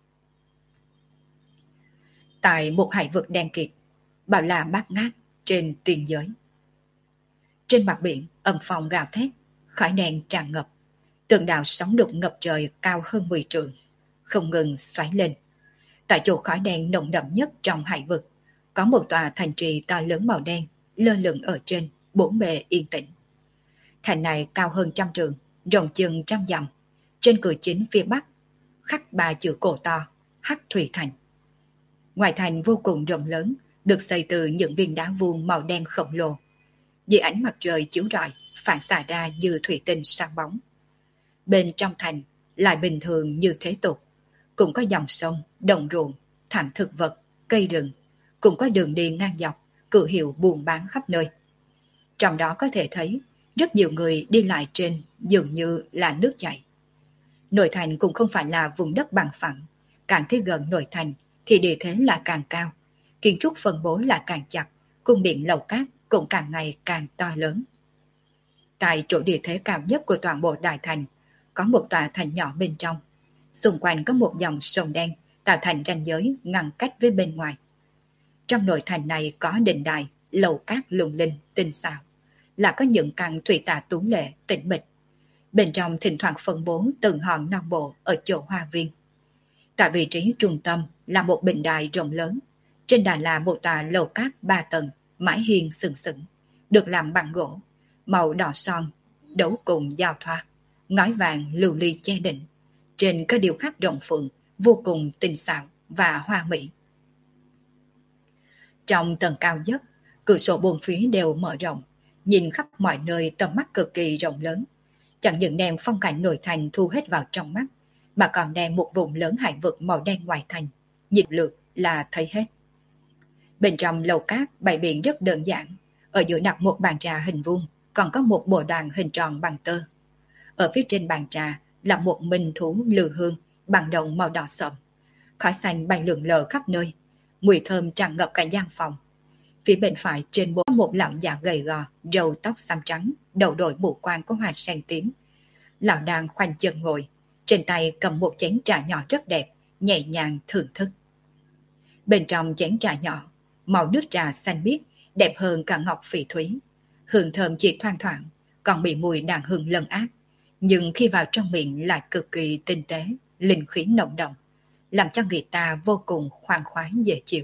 Tại một hải vực đen kịt, bảo là bát ngát trên tiền giới. Trên mặt biển âm phong gào thét, khói đen tràn ngập, từng đạo sóng đục ngập trời cao hơn 10 trượng, không ngừng xoáy lên. Tại chỗ khói đen nồng đậm nhất trong hải vực, có một tòa thành trì to lớn màu đen lơ lửng ở trên, bốn bề yên tĩnh. Thành này cao hơn 100 trượng, rộng chừng 100 dặm, Trên cửa chính phía bắc khắc 3 chữ cổ to: Hắc Thủy Thành. Ngoài thành vô cùng rộng lớn, được xây từ những viên đá vuông màu đen khổng lồ. Dưới ánh mặt trời chiếu rọi, phản xạ ra như thủy tinh sáng bóng. Bên trong thành lại bình thường như thế tục, cũng có dòng sông, đồng ruộng, thảm thực vật, cây rừng, cũng có đường đi ngang dọc, cửa hiệu buôn bán khắp nơi. Trong đó có thể thấy rất nhiều người đi lại trên dường như là nước chảy. Nội thành cũng không phải là vùng đất bằng phẳng, càng tới gần nội thành thì địa thế là càng cao, kiến trúc phân bố là càng chặt, cung điện lầu cát cũng càng ngày càng to lớn. Tại chỗ địa thế cao nhất của toàn bộ đại thành, có một tòa thành nhỏ bên trong. Xung quanh có một dòng sông đen tạo thành ranh giới ngăn cách với bên ngoài. Trong nội thành này có đình đài, lầu cát lung linh, tinh xảo, là có những căn thủy tà tú lệ, tĩnh mịch. Bên trong thỉnh thoảng phân bố từng hòn non bộ ở chỗ hoa viên. Tại vị trí trung tâm là một bình đài rộng lớn. Trên đài là một tòa lầu cát 3 tầng, mái hiên sừng sững, được làm bằng gỗ, màu đỏ son, đấu cùng giao thoa, ngói vàng lưu ly che đỉnh. Trên có điêu khắc rồng phượng, vô cùng tinh xảo và hoa mỹ. Trong tầng cao nhất, cửa sổ bốn phía đều mở rộng, nhìn khắp mọi nơi, tầm mắt cực kỳ rộng lớn. Chẳng những đem phong cảnh nội thành thu hết vào trong mắt, mà còn đem một vùng lớn hải vực màu đen ngoài thành, nhìn lượt là thấy hết. Bên trong lầu cát bày biện rất đơn giản, ở giữa đặt một bàn trà hình vuông, còn có một bộ đoàn hình tròn bằng tơ. Ở phía trên bàn trà là một minh thú lư hương bằng đồng màu đỏ sậm, khói xanh bay lượn lờ khắp nơi, mùi thơm tràn ngập cả gian phòng. Phía bên phải trên bộ một lão già gầy gò, râu tóc xám trắng, đầu đội mũ quan có hoa sen tím. Lão đang khoanh chân ngồi, trên tay cầm một chén trà nhỏ rất đẹp, nhẹ nhàng thưởng thức. Bên trong chén trà nhỏ, màu nước trà xanh biếc, đẹp hơn cả ngọc phỉ thúy. Hương thơm chỉ thoang thoảng, còn bị mùi đàn hương lân át, nhưng khi vào trong miệng lại cực kỳ tinh tế, linh khí nồng đậm, làm cho người ta vô cùng khoan khoái dễ chịu.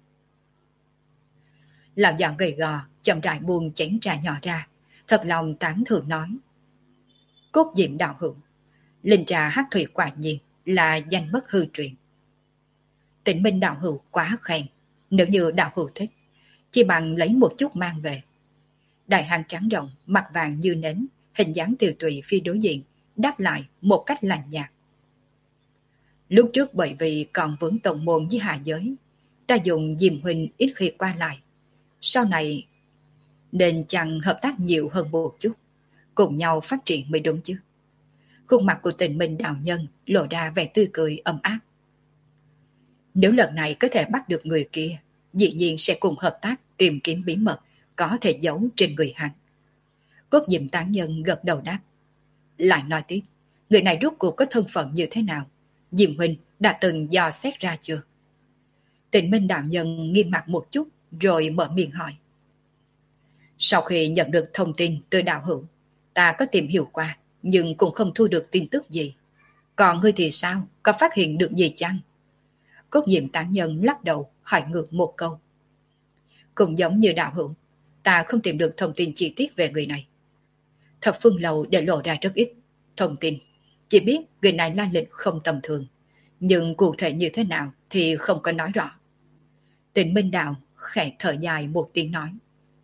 Lão già gầy gò chậm rãi buông chén trà nhỏ ra, thật lòng tán thưởng nói: Cốt diệm đạo hữu, linh trà hắc thủy quả nhiên là danh bất hư truyền. Tịnh Minh đạo hữu quá khen, nếu như đạo hữu thích, chỉ bằng lấy một chút mang về. Đại hán trắng rộng, mặt vàng như nến, hình dáng tiều tụy phía đối diện, đáp lại một cách lạnh nhạt. Lúc trước bởi vì còn vướng tổng môn với hạ giới, ta dùng Diệm huynh ít khi qua lại. Sau này nên chẳng hợp tác nhiều hơn một chút, cùng nhau phát triển mới đúng chứ. Khuôn mặt của Tịnh Minh đạo nhân lộ ra vẻ tươi cười ấm áp. Nếu lần này có thể bắt được người kia, dĩ nhiên sẽ cùng hợp tác tìm kiếm bí mật có thể giấu trên người hắn. Cốt Diệm tán nhân gật đầu đáp. Lại nói tiếp, người này rốt cuộc có thân phận như thế nào? Diệm huynh đã từng dò xét ra chưa? Tịnh Minh đạo nhân nghiêm mặt một chút rồi mở miệng hỏi. Sau khi nhận được thông tin từ đạo hữu, ta có tìm hiểu qua, nhưng cũng không thu được tin tức gì. Còn ngươi thì sao? Có phát hiện được gì chăng? Cốt Diệm tán nhân lắc đầu hỏi ngược một câu. Cũng giống như đạo hữu, ta không tìm được thông tin chi tiết về người này. Thập phương lầu để lộ ra rất ít thông tin, chỉ biết người này lai lịch không tầm thường, nhưng cụ thể như thế nào thì không có nói rõ. Tịnh Minh đạo khẽ thở dài một tiếng nói.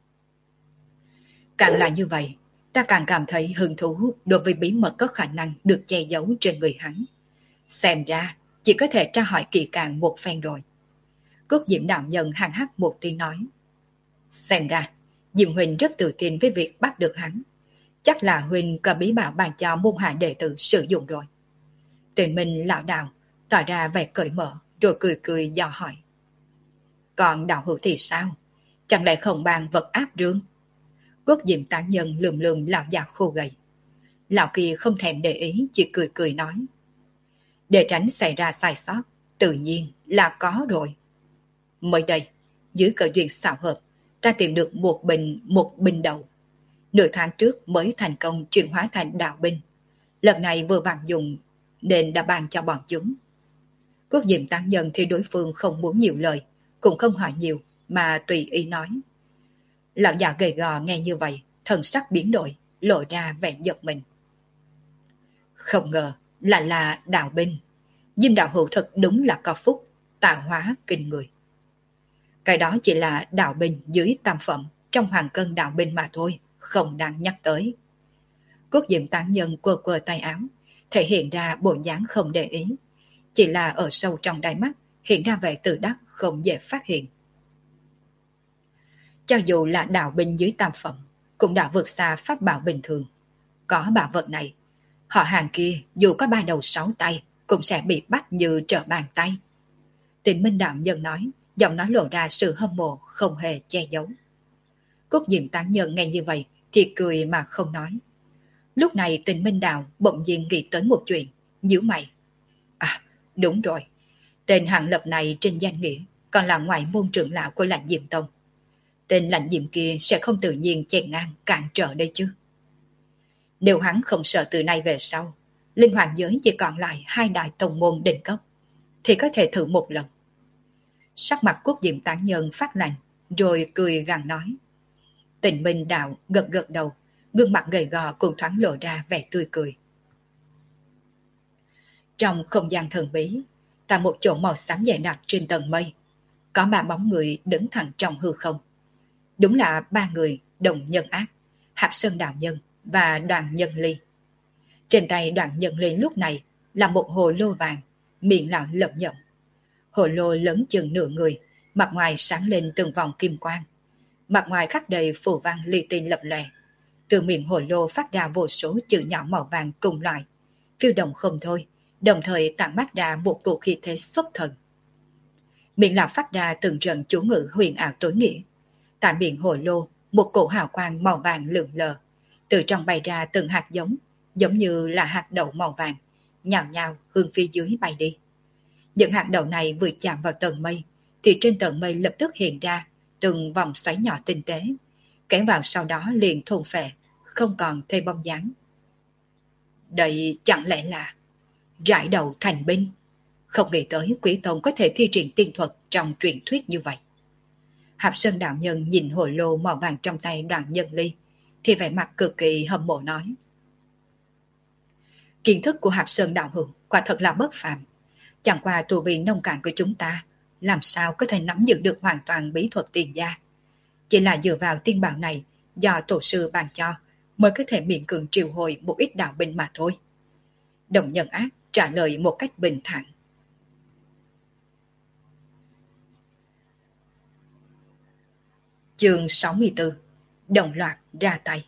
Càng là như vậy, ta càng cảm thấy hứng thú đối với bí mật có khả năng được che giấu trên người hắn. Xem ra, chỉ có thể tra hỏi kỹ càng một phen rồi. Cốt Diệm đạo nhân hằng hắc một tiếng nói. Xem ra, Diệm huynh rất tự tin với việc bắt được hắn. Chắc là huynh có bí bảo bàn cho môn hạ đệ tử sử dụng rồi. Tịnh Minh lão đạo tỏ ra vẻ cởi mở rồi cười cười dò hỏi. Còn đạo hữu thì sao? Chẳng lẽ không bàn vật áp rương? Cốt Diệm tán nhân lườm lườm lão già khô gầy. Lão kia không thèm để ý, chỉ cười cười nói. Để tránh xảy ra sai sót, tự nhiên là có rồi. Mới đây, dưới cơ duyên xảo hợp, ta tìm được một binh đầu. Nửa tháng trước mới thành công chuyển hóa thành đạo binh. Lần này vừa vặn dùng nên đã bàn cho bọn chúng. Cốt Diệm tán nhân thì đối phương không muốn nhiều lời, cũng không hỏi nhiều mà tùy ý nói. Lão già gầy gò nghe như vậy, thần sắc biến đổi, lộ ra vẻ giật mình. Không ngờ, là đạo binh. Diêm đạo hữu thật đúng là có phúc, tạo hóa kinh người. Cái đó chỉ là đạo binh dưới tam phẩm trong hoàng cân đạo binh mà thôi, không đáng nhắc tới. Cốt Diệm tán nhân quơ quơ tay áo, thể hiện ra bộ dáng không để ý. Chỉ là ở sâu trong đáy mắt, hiện ra vẻ tự đắc không dễ phát hiện. Cho dù là đạo binh dưới tam phẩm, cũng đã vượt xa pháp bảo bình thường. Có bảo vật này, họ hàng kia dù có ba đầu sáu tay, cũng sẽ bị bắt như trở bàn tay. Tịnh Minh đạo nhân nói, giọng nói lộ ra sự hâm mộ không hề che giấu. Cốt Diệm tán nhân nghe như vậy thì cười mà không nói. Lúc này Tịnh Minh đạo bỗng nhiên nghĩ tới một chuyện, nhíu mày. À, đúng rồi, tên hạng lập này trên danh nghĩa còn là ngoại môn trưởng lão của Lãnh Diệm Tông. Tên Lãnh Diệm kia sẽ không tự nhiên chèn ngang cản trở đây chứ. Nếu hắn không sợ từ nay về sau, linh hoàng giới chỉ còn lại hai đại tông môn đỉnh cấp, thì có thể thử một lần. Sắc mặt Quốc Diệm tán nhân phát lạnh, rồi cười gằn nói. Tịnh Minh đạo gật gật đầu, gương mặt gầy gò cũng thoáng lộ ra vẻ tươi cười. Trong không gian thần bí, tại một chỗ màu xám dày đặc trên tầng mây, có ba bóng người đứng thẳng trong hư không. Đúng là ba người Đồng Nhân Ác, Hạp Sơn đạo nhân và Đoàn Nhân Ly. Trên tay Đoàn Nhân Ly lúc này là một hồ lô vàng, miệng lão lẩm nhẩm. Hồ lô lớn chừng nửa người, mặt ngoài sáng lên từng vòng kim quang. Mặt ngoài khắc đầy phù văn li ti lập lòe. Từ miệng hồ lô phát ra vô số chữ nhỏ màu vàng cùng loại, phiêu động không thôi, đồng thời tản mát ra một cổ khí thế xuất thần. Miệng lão phát ra từng trận chú ngữ huyền ảo tối nghĩa. Tại miệng hồ lô, một cổ hào quang màu vàng lượn lờ, từ trong bay ra từng hạt giống, giống như là hạt đậu màu vàng, nhào nhào hướng phía dưới bay đi. Những hạt đậu này vừa chạm vào tầng mây, thì trên tầng mây lập tức hiện ra từng vòng xoáy nhỏ tinh tế, kéo vào sau đó liền thôn phệ, không còn thấy bóng dáng. Đây chẳng lẽ là rải đầu thành binh? Không nghĩ tới Quý Tông có thể thi triển tiên thuật trong truyền thuyết như vậy. Hạp Sơn đạo nhân nhìn hồ lô màu vàng trong tay Đoàn Nhân Ly, thì vẻ mặt cực kỳ hâm mộ nói. Kiến thức của Hạp Sơn đạo hữu quả thật là bất phàm. Chẳng qua tu vi nông cạn của chúng ta, làm sao có thể nắm giữ được hoàn toàn bí thuật tiền gia. Chỉ là dựa vào tiên bảo này do tổ sư ban cho, mới có thể miễn cưỡng triệu hồi một ít đạo binh mà thôi. Đồng Nhân Ác trả lời một cách bình thản. Chương 64. Đồng loạt ra tay.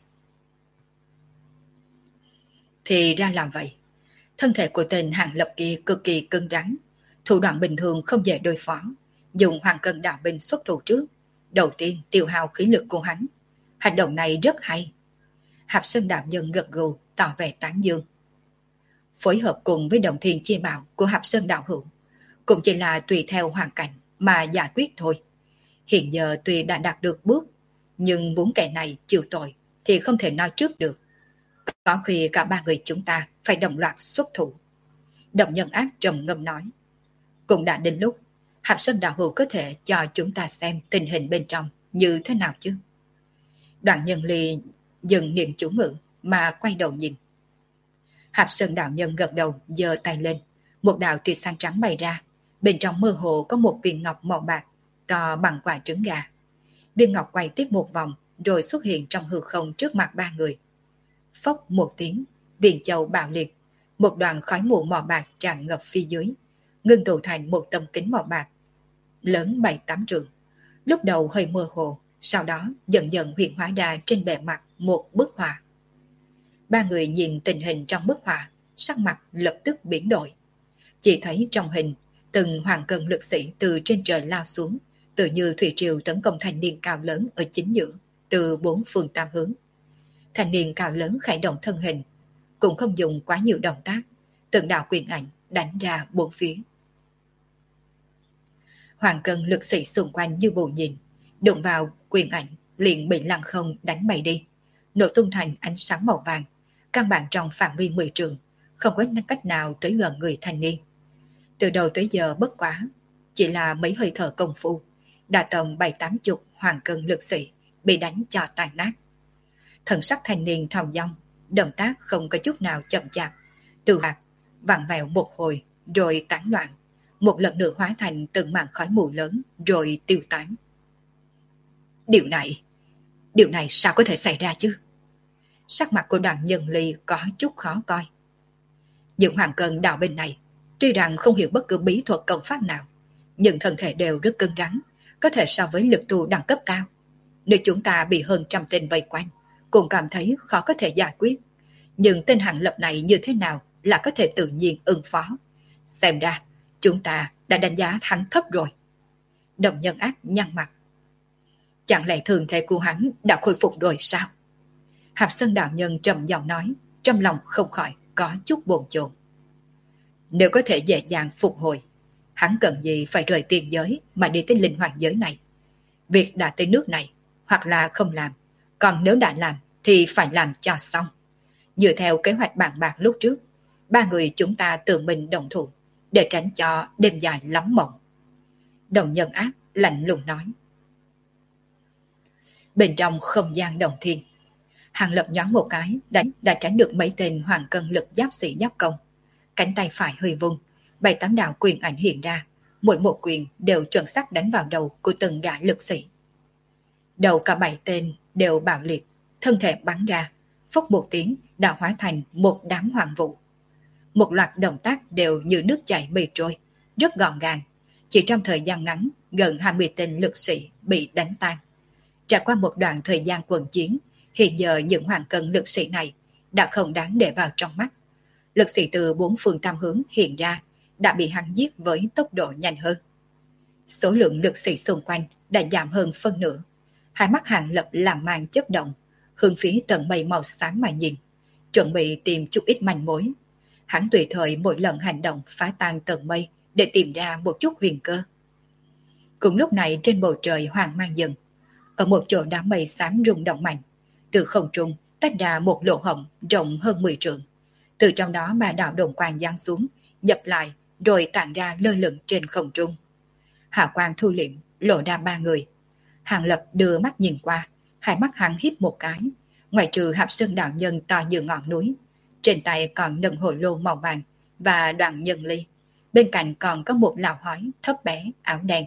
Thì ra làm vậy. Thân thể của tên Hàng Lập kia cực kỳ cứng rắn, thủ đoạn bình thường không dễ đối phó. Dùng hoàng cân đạo binh xuất thủ trước, đầu tiên tiêu hao khí lực của hắn. Hành động này rất hay. Hạp Sơn đạo nhân gật gù tỏ vẻ tán dương. Phối hợp cùng với đồng thiên chia bảo của Hạp Sơn đạo hữu, cũng chỉ là tùy theo hoàn cảnh mà giải quyết thôi. Hiện giờ tuy đã đạt được bước, nhưng muốn kẻ này chịu tội thì không thể nói trước được. Có khi cả ba người chúng ta phải đồng loạt xuất thủ. Đồng Nhân Ác trầm ngâm nói. Cũng đã đến lúc Hạp Sơn đạo hữu có thể cho chúng ta xem tình hình bên trong như thế nào chứ. Đoàn Nhân Ly dừng niệm chú ngữ mà quay đầu nhìn. Hạp Sơn đạo nhân gật đầu giơ tay lên, một đạo tia sáng trắng bay ra, bên trong mơ hồ có một viên ngọc màu bạc to bằng quả trứng gà. Viên ngọc quay tiếp một vòng rồi xuất hiện trong hư không trước mặt ba người. Phốc một tiếng, viên châu bạo liệt, một đoàn khói mù màu bạc tràn ngập phía dưới, ngưng tụ thành một tấm kính màu bạc lớn 7-8 trượng. Lúc đầu hơi mơ hồ, sau đó dần dần hiện hóa ra trên bề mặt một bức họa. Ba người nhìn tình hình trong bức họa, sắc mặt lập tức biến đổi. Chỉ thấy trong hình, từng hoàng cân lực sĩ từ trên trời lao xuống, tự như thủy triều tấn công thanh niên cao lớn ở chính giữa, từ bốn phương tám hướng. Thanh niên cao lớn khởi động thân hình, cũng không dùng quá nhiều động tác, từng đạo quyền ảnh đánh ra bốn phía. Hoàng cân lực sĩ xung quanh như bù nhìn, đụng vào quyền ảnh liền bị lăng không đánh bay đi, nổ tung thành ánh sáng màu vàng, căn bản trong phạm vi 10 trượng, không có cách nào tới gần người thanh niên. Từ đầu tới giờ bất quá, chỉ là mấy hơi thở công phu, đã tầm 7-80 hoàng cân lực sĩ bị đánh cho tàn nát. Thần sắc thanh niên thong dong, động tác không có chút nào chậm chạp, từ hạt vặn vẹo một hồi rồi tán loạn, một lần nữa hóa thành từng màn khói mù lớn rồi tiêu tán. Điều này sao có thể xảy ra chứ? Sắc mặt của Đoàn Nhân Ly có chút khó coi. Những hoàng cân đạo bên này, tuy rằng không hiểu bất cứ bí thuật công pháp nào, nhưng thân thể đều rất cứng rắn, có thể so với lực tu đẳng cấp cao. Nếu chúng ta bị hơn trăm tên vây quanh, cũng cảm thấy khó có thể giải quyết. Nhưng tên Hàng Lập này như thế nào là có thể tự nhiên ứng phó? Xem ra, chúng ta đã đánh giá hắn thấp rồi. Đồng Nhân Ác nhăn mặt. Chẳng lẽ thường thể của hắn đã khôi phục rồi sao? Hạp Sơn đạo nhân trầm giọng nói, trong lòng không khỏi có chút bồn chồn. Nếu có thể dễ dàng phục hồi, hắn cần gì phải rời tiền giới mà đi tới linh hoạt giới này? Việc đã tới nước này, hoặc là không làm, còn nếu đã làm thì phải làm cho xong. Dựa theo kế hoạch bàn bạc lúc trước, ba người chúng ta tự mình đồng thủ, để tránh cho đêm dài lắm mộng. Đồng Nhân Ác lạnh lùng nói. Bên trong không gian đồng thiên, Hàng Lập nhoáng một cái đã tránh được mấy tên hoàng cân lực giáp sĩ giáp công. Cánh tay phải hơi vung, 7-8 đạo quyền ảnh hiện ra, mỗi một quyền đều chuẩn xác đánh vào đầu của từng gã lực sĩ. Đầu cả 7 tên đều bạo liệt, thân thể bắn ra, phốc một tiếng đã hóa thành một đám hoàng vụ. Một loạt động tác đều như nước chảy mây trôi, rất gọn gàng. Chỉ trong thời gian ngắn, gần 20 tên lực sĩ bị đánh tan. Trải qua một đoạn thời gian quần chiến, hiện giờ những hoàng cân lực sĩ này đã không đáng để vào trong mắt. Lực sĩ từ 4 phương tam hướng hiện ra đã bị hắn giết với tốc độ nhanh hơn. Số lượng lực sĩ xung quanh đã giảm hơn phân nửa. Hai mắt Hàng Lập làm màn chớp động, hướng phía tầng mây màu xám mà nhìn, chuẩn bị tìm chút ít manh mối. Hắn tùy thời mỗi lần hành động phá tan tầng mây để tìm ra một chút huyền cơ. Cùng lúc này trên bầu trời hoàng mang dần, ở một chỗ đám mây xám rung động mạnh, từ không trung tách ra một lỗ hổng rộng hơn 10 trượng. Từ trong đó mà đạo đồng quang giáng xuống, nhập lại rồi tản ra lơ lửng trên không trung. Hạ quang thu liệm lộ ra 3 người. Hàng Lập đưa mắt nhìn qua, hai mắt hắn híp một cái. Ngoài trừ Hạp Sơn đạo nhân to như ngọn núi, trên tay còn nâng hồ lô màu vàng và Đoàn Nhân Ly. Bên cạnh còn có một lão hói thấp bé áo đen.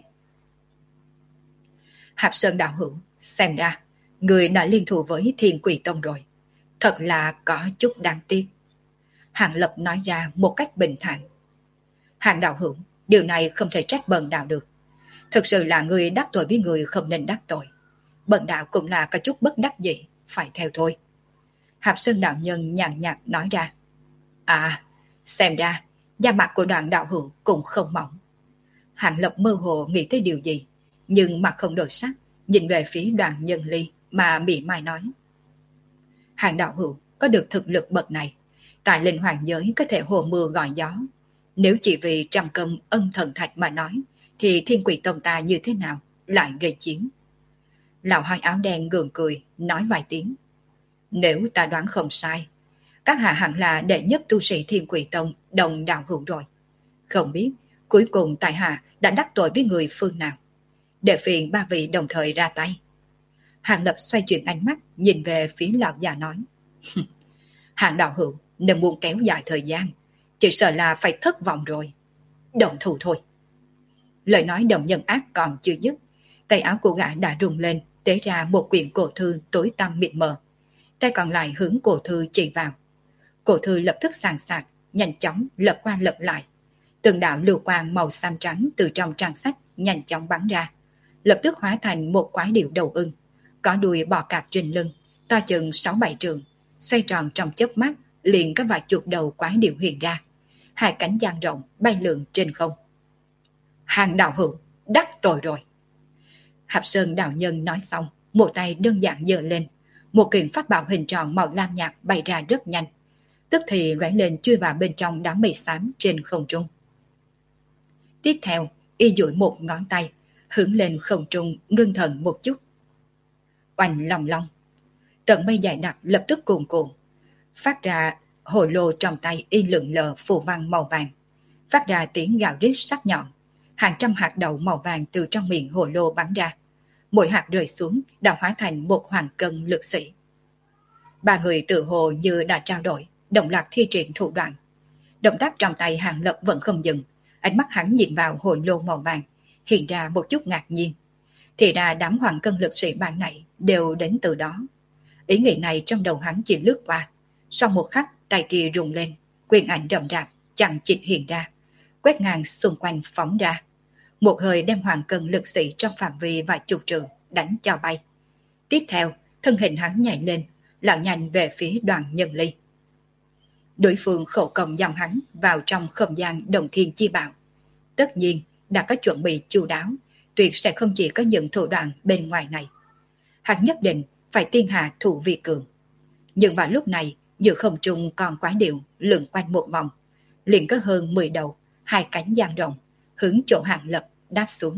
Hạp Sơn đạo hữu, xem ra người đã liên thủ với Thiên Quỷ Tông rồi. Thật là có chút đáng tiếc. Hàng Lập nói ra một cách bình thản. Hàng đạo hữu, điều này không thể trách bần đạo được. Thực sự là người đắc tội với người không nên đắc tội. Bần đạo cũng là có chút bất đắc dĩ, phải theo thôi. Hạp Sơn đạo nhân nhàn nhạt nói ra. À, xem ra da mặt của Đoàn đạo hữu cũng không mỏng. Hàng Lập mơ hồ nghĩ tới điều gì, nhưng mặt không đổi sắc, nhìn về phía Đoàn Nhân Ly mà mỉa mai nói. Hàng đạo hữu có được thực lực bậc này, tại linh hoàng giới có thể hồ mưa gọi gió. Nếu chỉ vì trăm cơm ân thần thạch mà nói, thì Thiên Quỷ Tông ta như thế nào lại gây chiến? Lão hai áo đen gượng cười, nói vài tiếng. Nếu ta đoán không sai, các hạ hẳn là đệ nhất tu sĩ Thiên Quỷ Tông đồng đạo hữu rồi. Không biết cuối cùng tại hạ đã đắc tội với người phương nào, để phiền ba vị đồng thời ra tay. Hàng Lập xoay chuyển ánh mắt nhìn về phía lão già nói. Hàng đạo hữu nếu muốn kéo dài thời gian, chỉ sợ là phải thất vọng rồi. Động thủ thôi. Lời nói Đồng Nhân Ác còn chưa dứt, tay áo của gã đã rung lên, tế ra một quyển cổ thư tối tăm mịt mờ. Tay còn lại hướng cổ thư chỉ vào. Cổ thư lập tức sàn sạc, nhanh chóng lật qua lật lại. Từng đạo lưu quang màu xám trắng từ trong trang sách nhanh chóng bắn ra, lập tức hóa thành một quái điểu đầu ưng, có đuôi bò cạp trên lưng, to chừng 6-7 trượng, xoay tròn trong chớp mắt, liền có vài chục đầu quái điểu hiện ra, hai cánh dang rộng bay lượn trên không. Hàng đạo hữu đắc tội rồi. Hạp Sơn đạo nhân nói xong, một tay đơn giản giơ lên, một kiện pháp bảo hình tròn màu lam nhạt bay ra rất nhanh, tức thì lóe lên chui vào bên trong đám mây xám trên không trung. Tiếp theo, y duỗi một ngón tay, hướng lên không trung ngưng thần một chút. Oanh long long, tận mây dày đặc lập tức cuồn cuộn, phát ra hồ lô trong tay y lượn lờ phù văn màu vàng, phát ra tiếng gào rít sắc nhọn. Hàng trăm hạt đậu màu vàng từ trong miệng hồ lô bắn ra, mỗi hạt rơi xuống đã hóa thành một hoàng cân lực sĩ. Ba người tự hồ như đã trao đổi, đồng loạt thi triển thủ đoạn. Động tác trong tay Hàng Lập vẫn không dừng, ánh mắt hắn nhìn vào hồ lô màu vàng, hiện ra một chút ngạc nhiên. Thì ra đám hoàng cân lực sĩ ban này đều đến từ đó. Ý nghĩ này trong đầu hắn chỉ lướt qua, sau một khắc tay kia rung lên, quyền ảnh rậm rạp chằng chịt hiện ra, quét ngang xung quanh phóng ra. Một hơi đem hoàng cân lực sĩ trong phạm vi vài chục trượng đánh cho bay. Tiếp theo, thân hình hắn nhảy lên, lao nhanh về phía Đoàn Nhân Ly. Đối phương khổ công giam hắn vào trong không gian đồng thiên chi bảo. Tất nhiên đã có chuẩn bị chu đáo, tuyệt sẽ không chỉ có những thủ đoạn bên ngoài này. Hắn nhất định phải tiên hạ thủ vi cường. Nhưng vào lúc này, giữa không trung còn quái điệu lượn quanh một vòng, liền có hơn 10 đầu, hai cánh dang rộng, hướng chỗ Hàng Lập đáp xuống.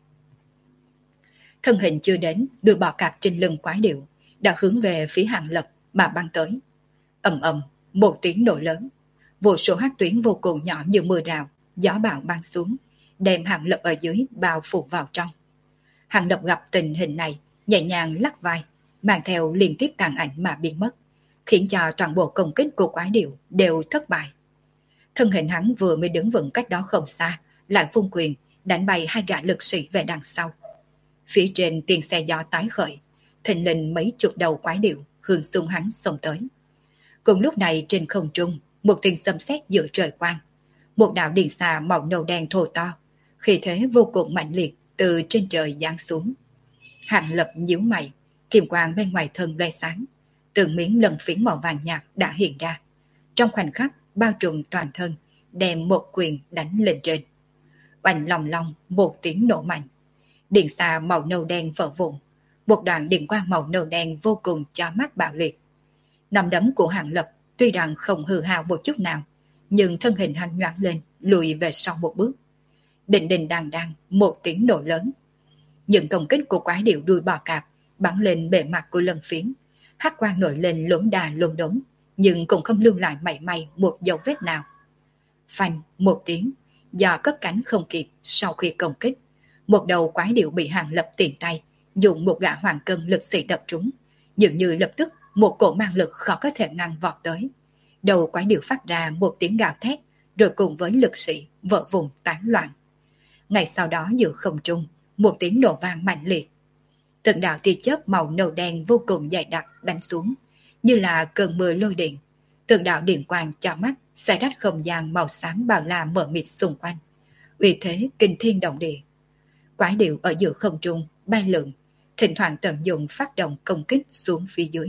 Thân hình chưa đến, đưa bò cạp trên lưng quái điệu, đã hướng về phía Hàng Lập mà băng tới. Ầm ầm, một tiếng nổ lớn, vô số hắc tuyến vô cùng nhỏ như mưa rào, gió bão băng xuống, đem Hàng Lập ở dưới bao phủ vào trong. Hàng Lập gặp tình hình này, nhẹ nhàng lắc vai, mang theo liên tiếp tàn ảnh mà biến mất, khiến cho toàn bộ công kích của quái điệu đều thất bại. Thân hình hắn vừa mới đứng vững cách đó không xa, lại vung quyền đánh bay hai gã lực sĩ về đằng sau. Phía trên tiền xe gió tái khởi, thình lình mấy chục đầu quái điệu hướng xuống hắn xông tới. Cùng lúc này trên không trung, một tiếng sấm sét giữa trời quang, một đạo điện xà màu nâu đen thô to, khí thế vô cùng mạnh liệt từ trên trời giáng xuống. Hàng Lập nhíu mày, kim quang bên ngoài thân loe sáng, từng miếng lân phiến màu vàng nhạt đã hiện ra, trong khoảnh khắc bao trùm toàn thân, đem một quyền đánh lên trên. Oanh lòng long một tiếng nổ mạnh, điện xà màu nâu đen vỡ vụn, một đoạn điện quang màu nâu đen vô cùng chói mắt bạo liệt. Nắm đấm của Hàng Lập tuy rằng không hư hao một chút nào, nhưng thân hình hắn nhoáng lên, lùi về sau một bước. Đình đình đàng đàng một tiếng nổ lớn. Những công kích của quái điệu đuôi bò cạp bắn lên bề mặt của lân phiến, hắc quang nổi lên lốm đà lốm đốm, nhưng cũng không lưu lại mảy may một dấu vết nào. Phanh một tiếng, do cất cánh không kịp sau khi công kích, một đầu quái điệu bị Hàng Lập tiện tay dùng một gã hoàng cân lực sĩ đập trúng, dường như lập tức một cổ mang lực khó có thể ngăn vọt tới. Đầu quái điệu phát ra một tiếng gào thét, rồi cùng với lực sĩ vỡ vùng tán loạn. Ngay sau đó giữa không trung, một tiếng nổ vang mạnh liệt. Từng đạo tia chớp màu nâu đen vô cùng dày đặc đánh xuống, như là cơn mưa lôi điện. Từng đạo điện quang chói mắt xé rách không gian màu xám bao la mờ mịt xung quanh, uy thế kinh thiên động địa. Quái điệu ở giữa không trung bay lượn, thỉnh thoảng tận dụng phát động công kích xuống phía dưới.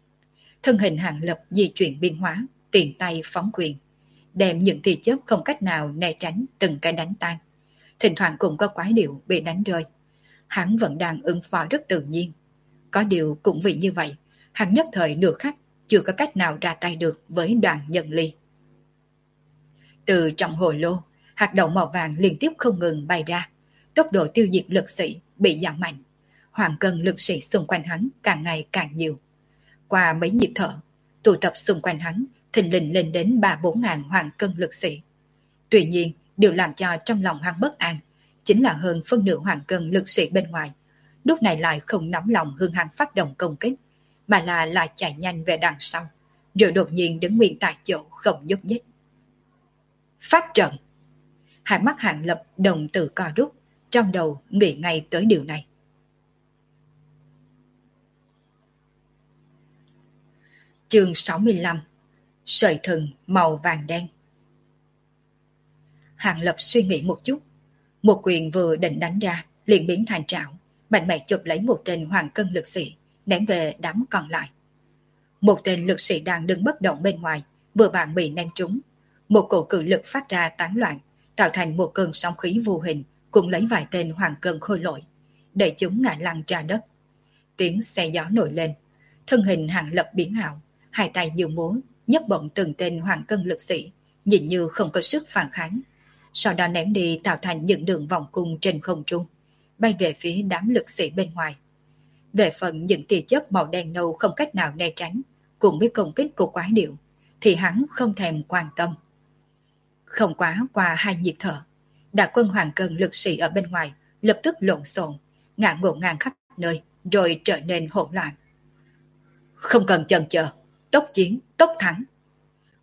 Thân hình Hàng Lập di chuyển biến hóa, tiện tay phóng quyền, đem những tia chớp không cách nào né tránh từng cái đánh tan. Thỉnh thoảng cũng có quái điệu bị đánh rơi. Hắn vẫn đang ứng phó rất tự nhiên. Có điều cũng vì như vậy, hắn nhất thời nửa khắc chưa có cách nào ra tay được với Đoàn Nhân Ly. Từ trong hồ lô, hạt đậu màu vàng liên tiếp không ngừng bay ra, tốc độ tiêu diệt lực sĩ bị giảm mạnh. Hoàng cân lực sĩ xung quanh hắn càng ngày càng nhiều. Qua mấy nhịp thở, tụ tập xung quanh hắn thình lình lên đến 3-4 ngàn hoàng cân lực sĩ. Tuy nhiên, điều làm cho trong lòng hắn bất an chính là hơn phân nửa hoàng cân lực sĩ bên ngoài lúc này lại không nóng lòng hướng hắn phát động công kích, mà là lại chạy nhanh về đằng sau, rồi đột nhiên đứng nguyên tại chỗ không nhúc nhích. Phát trận! Hai mắt Hàng Lập đồng tử co rút, trong đầu nghĩ ngay tới điều này. Chương 65. Sợi thừng màu vàng đen. Hàng Lập suy nghĩ một chút, một quyền vừa định đánh ra liền biến thành trảo, mạnh mẽ chụp lấy một tên hoàng cân lực sĩ, ném về đám còn lại. Một tên lực sĩ đang đứng bất động bên ngoài vừa vặn bị ném trúng, một cổ cự lực phát ra tán loạn, tạo thành một cơn sóng khí vô hình, cũng lấy vài tên hoàng cân khôi lỗi, đẩy chúng ngã lăn ra đất. Tiếng xe gió nổi lên, thân hình Hàng Lập biến ảo, hai tay như múa nhấc bổng từng tên hoàng cân lực sĩ, nhìn như không có sức phản kháng, sau đó ném đi tạo thành những đường vòng cung trên không trung, bay về phía đám lực sĩ bên ngoài. Về phần những tia chớp màu đen nâu không cách nào né tránh cùng với công kích của quái điệu thì hắn không thèm quan tâm. Không quá qua 2 nhịp thở, đại quân hoàng cân lực sĩ ở bên ngoài lập tức lộn xộn, ngả ngổn ngang khắp nơi, rồi trở nên hỗn loạn. Không cần chần chờ, tốc chiến, tốc thắng.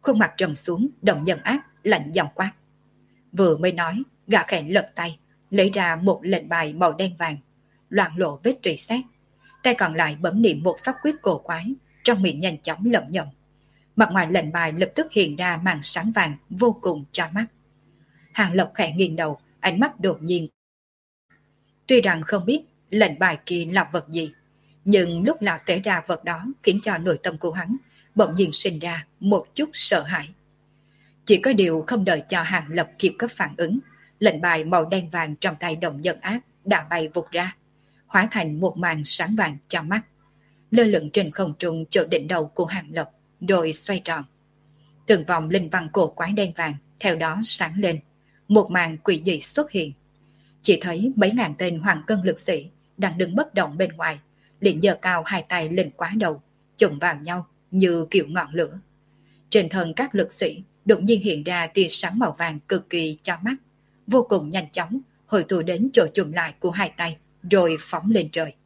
Khuôn mặt trầm xuống, Đồng Nhân Ác lạnh giọng quát. Vừa mới nói, gã khẽ lật tay, lấy ra một lệnh bài màu đen vàng, loạn lộ vết rỉ sét. Tay còn lại bấm niệm một pháp quyết cổ quái, trong miệng nhanh chóng lẩm nhẩm. Mặt ngoài lệnh bài lập tức hiện ra màn sáng vàng vô cùng chói mắt. Hàng Lập khẽ nghiêng đầu, ánh mắt đột nhiên. Tuy rằng không biết lệnh bài kia là vật gì, nhưng lúc lão tế ra vật đó khiến cho nội tâm của hắn bỗng nhiên sinh ra một chút sợ hãi. Chỉ có điều không đợi cho Hàng Lập kịp cấp phản ứng, lệnh bài màu đen vàng trong tay Đồng Nhân Ác đã bay vụt ra, hóa thành một màn sáng vàng cho mắt, lơ lửng trên không trung chỗ đỉnh đầu của Hàng Lập, rồi xoay tròn. Từng vòng linh văn cổ quái đen vàng theo đó sáng lên, một màn quỷ dị xuất hiện. Chỉ thấy mấy ngàn tên hoàng cân lực sĩ đang đứng bất động bên ngoài, liền giơ cao hai tay lên quá đầu, chụm vào nhau như kiểu ngọn lửa. Trên thân các lực sĩ đột nhiên hiện ra tia sáng màu vàng cực kỳ chói mắt, vô cùng nhanh chóng hội tụ đến chỗ chụm lại của hai tay, rồi phóng lên trời.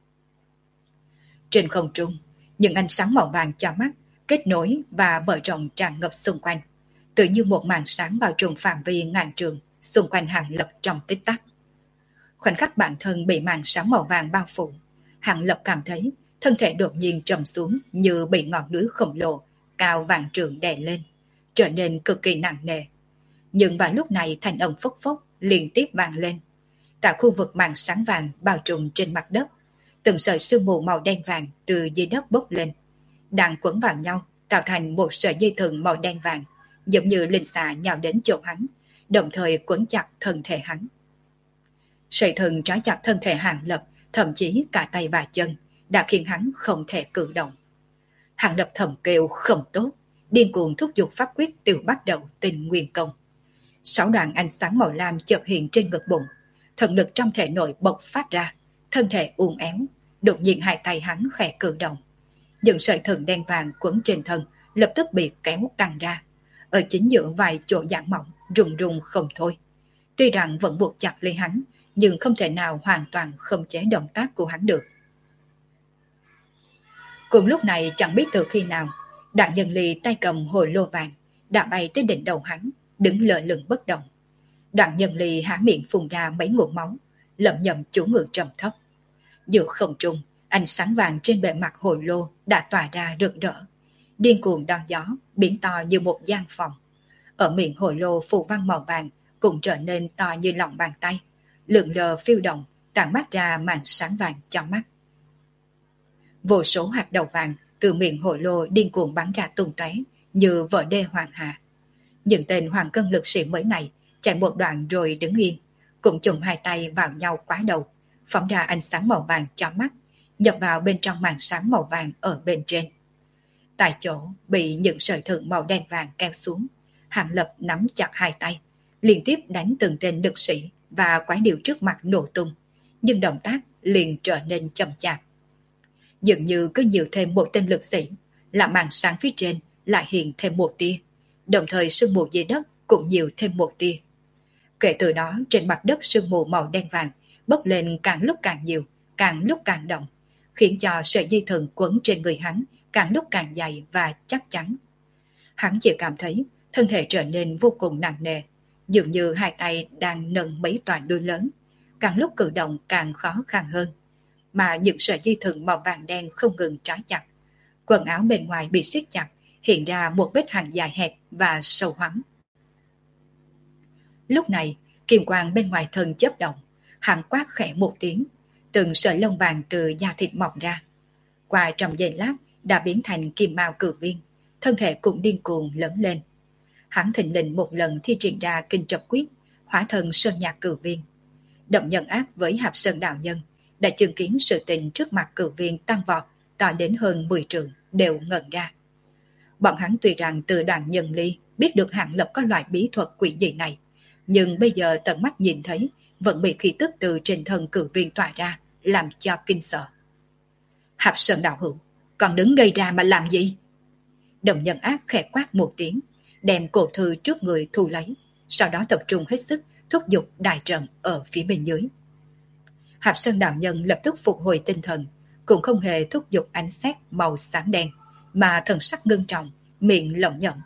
Trên không trung, những ánh sáng màu vàng chói mắt kết nối và mở rộng tràn ngập xung quanh, tự như một màn sáng bao trùm phạm vi ngàn trường xung quanh Hàng Lập trong tích tắc. Khoảnh khắc bản thân bị màn sáng màu vàng bao phủ, Hàng Lập cảm thấy thân thể đột nhiên trầm xuống như bị ngọn núi khổng lồ cao vạn trượng đè lên, trở nên cực kỳ nặng nề. Nhưng vào lúc này thanh âm phốc phốc liên tiếp vang lên. Tại khu vực màn sáng vàng bao trùm trên mặt đất, từng sợi sương mù màu đen vàng từ dưới đất bốc lên, đang quấn vào nhau tạo thành một sợi dây thừng màu đen vàng, giống như linh xà nhào đến chỗ hắn, đồng thời quấn chặt thân thể hắn. Sợi thừng trói chặt thân thể Hàng Lập, thậm chí cả tay và chân, đã khiến hắn không thể cử động. Hàng Lập thầm kêu không tốt, điên cuồng thúc giục pháp quyết từ bắt đầu Tinh Nguyên Công. 6 đoạn ánh sáng màu lam chợt hiện trên ngực bụng, thần lực trong thể nội bộc phát ra, thân thể uốn éo, đột nhiên hai tay hắn khẽ cử động. Những sợi thừng đen vàng quấn trên thân lập tức bị kéo căng ra, ở chính giữa vài chỗ giãn mỏng, rung rung không thôi. Tuy rằng vẫn buộc chặt lấy hắn, nhưng không thể nào hoàn toàn khống chế động tác của hắn được. Cùng lúc này chẳng biết từ khi nào, Đặng Nhân Ly tay cầm hồ lô vàng đã bay tới đỉnh đầu hắn, đứng lơ lửng bất động. Đặng Nhân Ly há miệng phun ra mấy ngụm máu, lẩm nhẩm chú ngữ trầm thấp. Giữa không trung, ánh sáng vàng trên bề mặt hồ lô đã tỏa ra rực rỡ, điên cuồng đón gió, biến to như một gian phòng. Ở miệng hồ lô phù văn màu vàng cũng trở nên to như lòng bàn tay, lượn lờ phiêu động, tản mát ra màn sáng vàng cho mắt. Vô số hạt đậu vàng từ miệng hồ lô điên cuồng bắn ra tung tóe như vỡ đê hoàng hà. Những tên hoàng cân lực sĩ mới này chạy một đoạn rồi đứng yên, cũng chùm hai tay vào nhau quá đầu, phóng ra ánh sáng màu vàng cho mắt, nhập vào bên trong màn sáng màu vàng ở bên trên. Tại chỗ bị những sợi thừng màu đen vàng kéo xuống, Hàng Lập nắm chặt hai tay, liên tiếp đánh từng tên lực sĩ và quái điệu trước mặt nổ tung, nhưng động tác liền trở nên chậm chạp. Dường như cứ nhiều thêm một tên lực sĩ, là màn sáng phía trên lại hiện thêm một tia, đồng thời sương mù dưới đất cũng nhiều thêm một tia. Kể từ đó trên mặt đất sương mù màu đen vàng bốc lên càng lúc càng nhiều, càng lúc càng động, khiến cho sợi dây thừng quấn trên người hắn càng lúc càng dày và chắc chắn. Hắn chỉ cảm thấy thân thể trở nên vô cùng nặng nề, dường như hai tay đang nâng mấy tòa núi lớn, càng lúc cử động càng khó khăn hơn. Mà những sợi dây thừng màu vàng đen không ngừng trói chặt. Quần áo bên ngoài bị siết chặt, hiện ra một vết hằn dài hẹp và sâu hoắm. Lúc này, kim quang bên ngoài thân chớp động, hắn quát khẽ một tiếng, từng sợi lông vàng từ da thịt mọc ra. Qua trong giây lát đã biến thành kim mao cử viên, thân thể cũng điên cuồng lớn lên. Hắn thình lình một lần thi triển ra kinh trập quyết, hóa thân sơn nhạc cử viên. Động Nhân Ác với Hạp Sơn đạo nhân đã chứng kiến sự tình trước mặt cử viên tăng vọt to đến hơn 10 trượng, đều ngẩn ra. Bọn hắn tuy rằng từ Đoàn Nhân Ly biết được Hàng Lập có loại bí thuật quỷ dị này, nhưng bây giờ tận mắt nhìn thấy vẫn bị khí tức từ trên thân cử viên tỏa ra, làm cho kinh sợ. Hạp Sơn đạo hữu, còn đứng gây ra mà làm gì? Động Nhân Ác khẽ quát một tiếng, đem cổ thư trước người thu lấy, sau đó tập trung hết sức thúc giục đại trận ở phía bên dưới. Hạp Sơn đạo nhân lập tức phục hồi tinh thần, cũng không hề thúc giục ánh sét màu xám đen, mà thần sắc ngưng trọng, miệng lẩm nhẩm,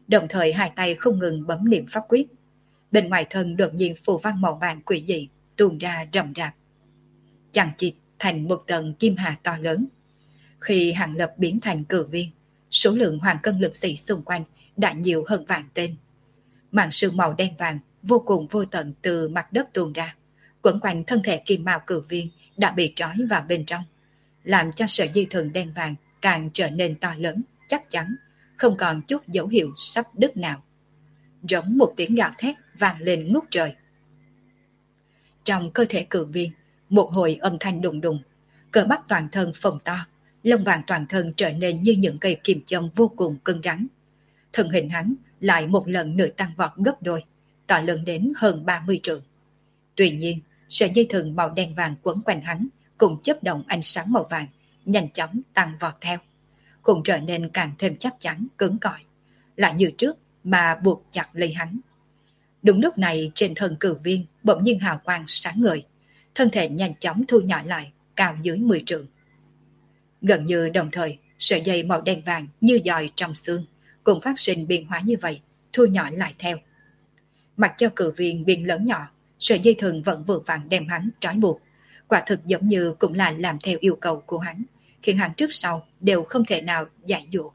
Đồng thời hai tay không ngừng bấm niệm pháp quyết. Bên ngoài thân đột nhiên phù văn màu vàng quỷ dị tuôn ra rầm rạp, chằng chịt thành một tầng kim hà to lớn. Khi Hàng Lập biến thành cử viên, số lượng hoàng cân lực sĩ xung quanh đã nhiều hơn vạn tên. Màn sương màu đen vàng vô cùng vô tận từ mặt đất tuôn ra, quẩn quanh thân thể kim mao cử viên đã bị trói vào bên trong, làm cho sợi dây thừng đen vàng càng trở nên to lớn, chắc chắn, không còn chút dấu hiệu sắp đứt nào. Giống một tiếng gào thét vang lên ngút trời. Trong cơ thể cử viên, một hồi âm thanh đùng đùng, cơ bắp toàn thân phồng to, lông vàng toàn thân trở nên như những cây kim châm vô cùng cứng rắn. Thân hình hắn lại một lần nữa tăng vọt gấp đôi, to lớn đến hơn 30 trượng. Tuy nhiên, sợi dây thừng màu đen vàng quấn quanh hắn cùng chớp động ánh sáng màu vàng, nhanh chóng tăng vọt theo, cũng trở nên càng thêm chắc chắn, cứng cỏi, lại như trước mà buộc chặt lấy hắn. Đúng lúc này trên thân cử viên bỗng nhiên hào quang sáng ngời, thân thể nhanh chóng thu nhỏ lại, cao dưới 10 trượng. Gần như đồng thời, sợi dây màu đen vàng như dòi trong xương cũng phát sinh biến hóa như vậy, thu nhỏ lại theo. Mặc cho cử viên biến lớn nhỏ, sợi dây thừng vẫn vững vàng đem hắn trói buộc, quả thực giống như cũng là làm theo yêu cầu của hắn, khiến hắn trước sau đều không thể nào giải dụ.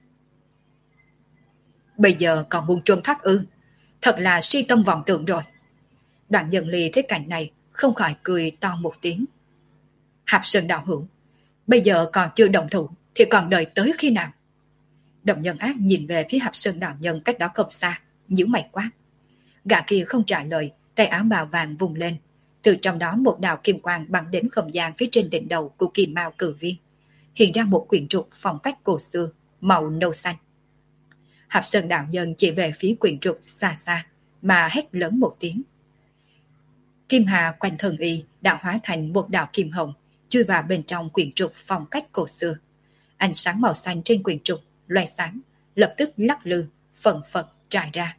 Bây giờ còn muốn trốn thoát ư? Thật là si tâm vọng tưởng rồi. Đoạn Nhân Ly thấy cảnh này không khỏi cười to một tiếng. Hạp Sơn đạo hữu, bây giờ còn chưa động thủ thì còn đợi tới khi nào? Đồng Nhân Ác nhìn về phía Hạp Sơn đạo nhân cách đó không xa, nhíu mày quát. Gã kia không trả lời, tay áo bào vàng vùng lên, từ trong đó một đạo kim quang bắn đến không gian phía trên đỉnh đầu của Kim Mao cử viên, hiện ra một quyển trục phong cách cổ xưa màu nâu xanh. Hạp Sơn đạo nhân chỉ về phía quyển trục xa xa mà hét lớn một tiếng. Kim hà quanh thân y đã hóa thành một đạo kim hồng, chui vào bên trong quyển trục phong cách cổ xưa. Ánh sáng màu xanh trên quyển trục loe sáng, lập tức lắc lư, phần phật trải ra.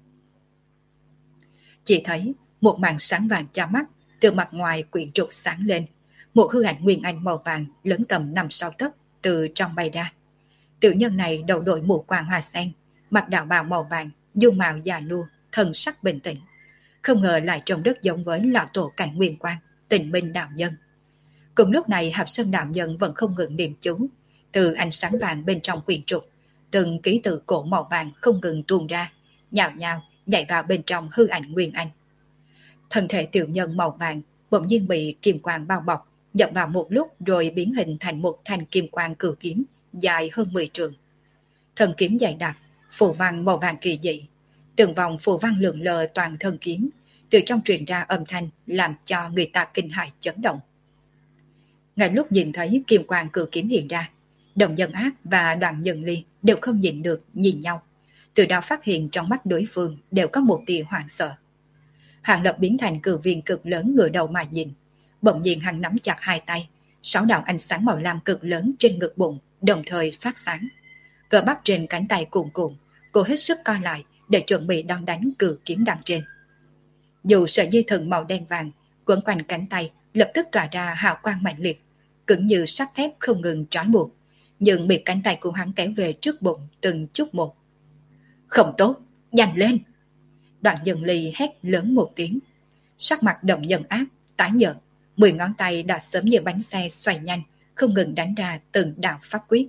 Chỉ thấy một màn sáng vàng cho mắt từ mặt ngoài quyển trục sáng lên, một hư ảnh nguyên anh màu vàng lớn tầm 5-6 tấc từ trong bay ra. Tiểu nhân này đầu đội mũ quàng hoa sen, mặc đạo bào màu vàng, dung mạo già nua, thân sắc bình tĩnh. Không ngờ lại trông rất giống với lão tổ Cảnh Nguyên Quang, Tình Minh đạo nhân. Cùng lúc này Hạp Sơn đạo nhân vẫn không ngừng niệm chú, từ ánh sáng vàng bên trong quyển trục, từng ký tự cổ màu vàng không ngừng tuôn ra, nhào nhào nhảy vào bên trong hư ảnh Nguyên Anh. Thân thể tiểu nhân màu vàng bỗng nhiên bị kim quang bao bọc, dập vào một lúc rồi biến hình thành một thanh kim quang cử kiếm dài hơn 10 trượng. Thân kiếm dày đặc, phù văn màu vàng kỳ dị, từng vòng phù văn lượn lờ toàn thân kiếm, từ trong truyền ra âm thanh làm cho người ta kinh hãi chấn động. Ngay lúc nhìn thấy kim quang cử kiếm hiện ra, Đồng Nhân Ác và Đoạn Nhân Ly đều không nhịn được nhìn nhau, từ đó phát hiện trong mắt đối phương đều có một tia hoảng sợ. Hàng Lập biến thành cử viên cực lớn ngửa đầu mà nhìn, bỗng nhiên hắn nắm chặt hai tay, 6 đạo ánh sáng màu lam cực lớn trên ngực bụng đồng thời phát sáng. Cơ bắp trên cánh tay cuồn cuộn, cô hết sức co lại để chuẩn bị đón đánh cử kiếm đằng trên. Dù sợi dây thừng màu đen vàng quấn quanh cánh tay lập tức tỏa ra hào quang mạnh liệt, cứng như sắt thép không ngừng trói buộc, nhưng bị cánh tay của hắn kéo về trước bụng từng chút một. Không tốt, nhanh lên! Đoạn Nhân Ly hét lớn một tiếng. Sắc mặt Đồng Nhân Ác tái nhợt, 10 ngón tay đã sớm như bánh xe xoay nhanh, không ngừng đánh ra từng đạo pháp quyết.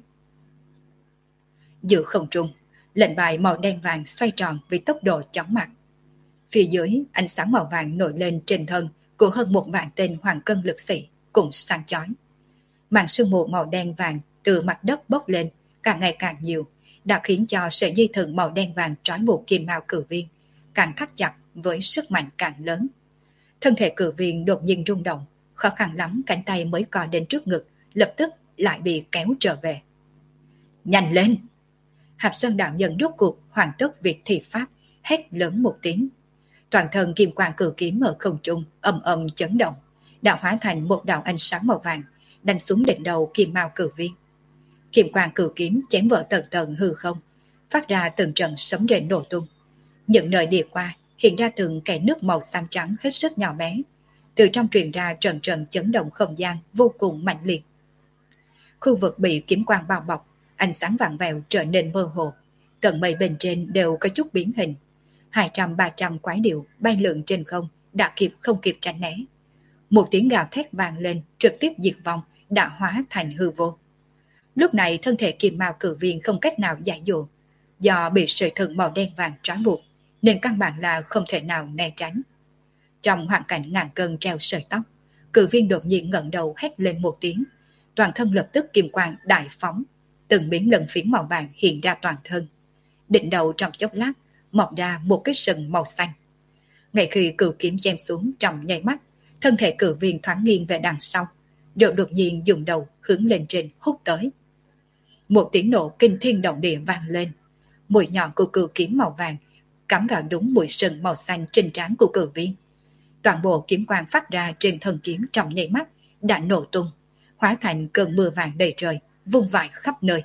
Giữa không trung, lệnh bài màu đen vàng xoay tròn với tốc độ chóng mặt. Phía dưới, ánh sáng màu vàng nổi lên trên thân của hơn 1 vạn tên hoàng cân lực sĩ cũng sáng chói. Màn sương mù màu đen vàng từ mặt đất bốc lên càng ngày càng nhiều, đã khiến cho sợi dây thừng màu đen vàng trói buộc Kim Mao cử viên càng thắt chặt với sức mạnh càng lớn. Thân thể cử viên đột nhiên rung động, khó khăn lắm cánh tay mới co đến trước ngực, lập tức lại bị kéo trở về. Nhanh lên! Hạp Sơn đạo nhân rốt cuộc hoàn tất việc thi pháp, hét lớn một tiếng. Toàn thân kim quang cử kiếm ở không trung ầm ầm chấn động, đã hóa thành một đạo ánh sáng màu vàng đánh xuống đỉnh đầu Kim Mao cử viên. Kim quang cử kiếm chém vỡ tầng tầng hư không, phát ra từng trận sấm rền nổ tung. Những nơi đi qua hiện ra từng kẽ nước màu xám trắng hết sức nhỏ bé, từ trong truyền ra trận trận chấn động không gian vô cùng mạnh liệt. Khu vực bị kiếm quang bao bọc, ánh sáng vàng vẹo trở nên mơ hồ, tận mây bên trên đều có chút biến hình. 200-300 quái điệu bay lượn trên không, đã không kịp tránh né. Một tiếng gào thét vang lên, trực tiếp diệt vong, đã hóa thành hư vô. Lúc này thân thể kim mao cử viên không cách nào giải dụ, do bị sợi thừng màu đen vàng trói buộc, nên căn bản là không thể nào né tránh. Trong hoàn cảnh ngàn cân treo sợi tóc, cử viên đột nhiên ngẩng đầu hét lên một tiếng, toàn thân lập tức kim quang đại phóng, từng miếng lân phiến màu vàng hiện ra toàn thân. Đỉnh đầu trong chốc lát mọc ra một cái sừng màu xanh. Ngay khi cửu kiếm chém xuống trong nháy mắt, thân thể cử viên thoáng nghiêng về đằng sau, rồi đột nhiên dùng đầu hướng lên trên hút tới. Một tiếng nổ kinh thiên động địa vang lên, mũi nhọn của cửu kiếm màu vàng cắm vào đúng mũi sừng màu xanh trên trán của cử viên. Toàn bộ kiếm quang phát ra trên thân kiếm trong nháy mắt đã nổ tung, hóa thành cơn mưa vàng đầy trời, vung vãi khắp nơi.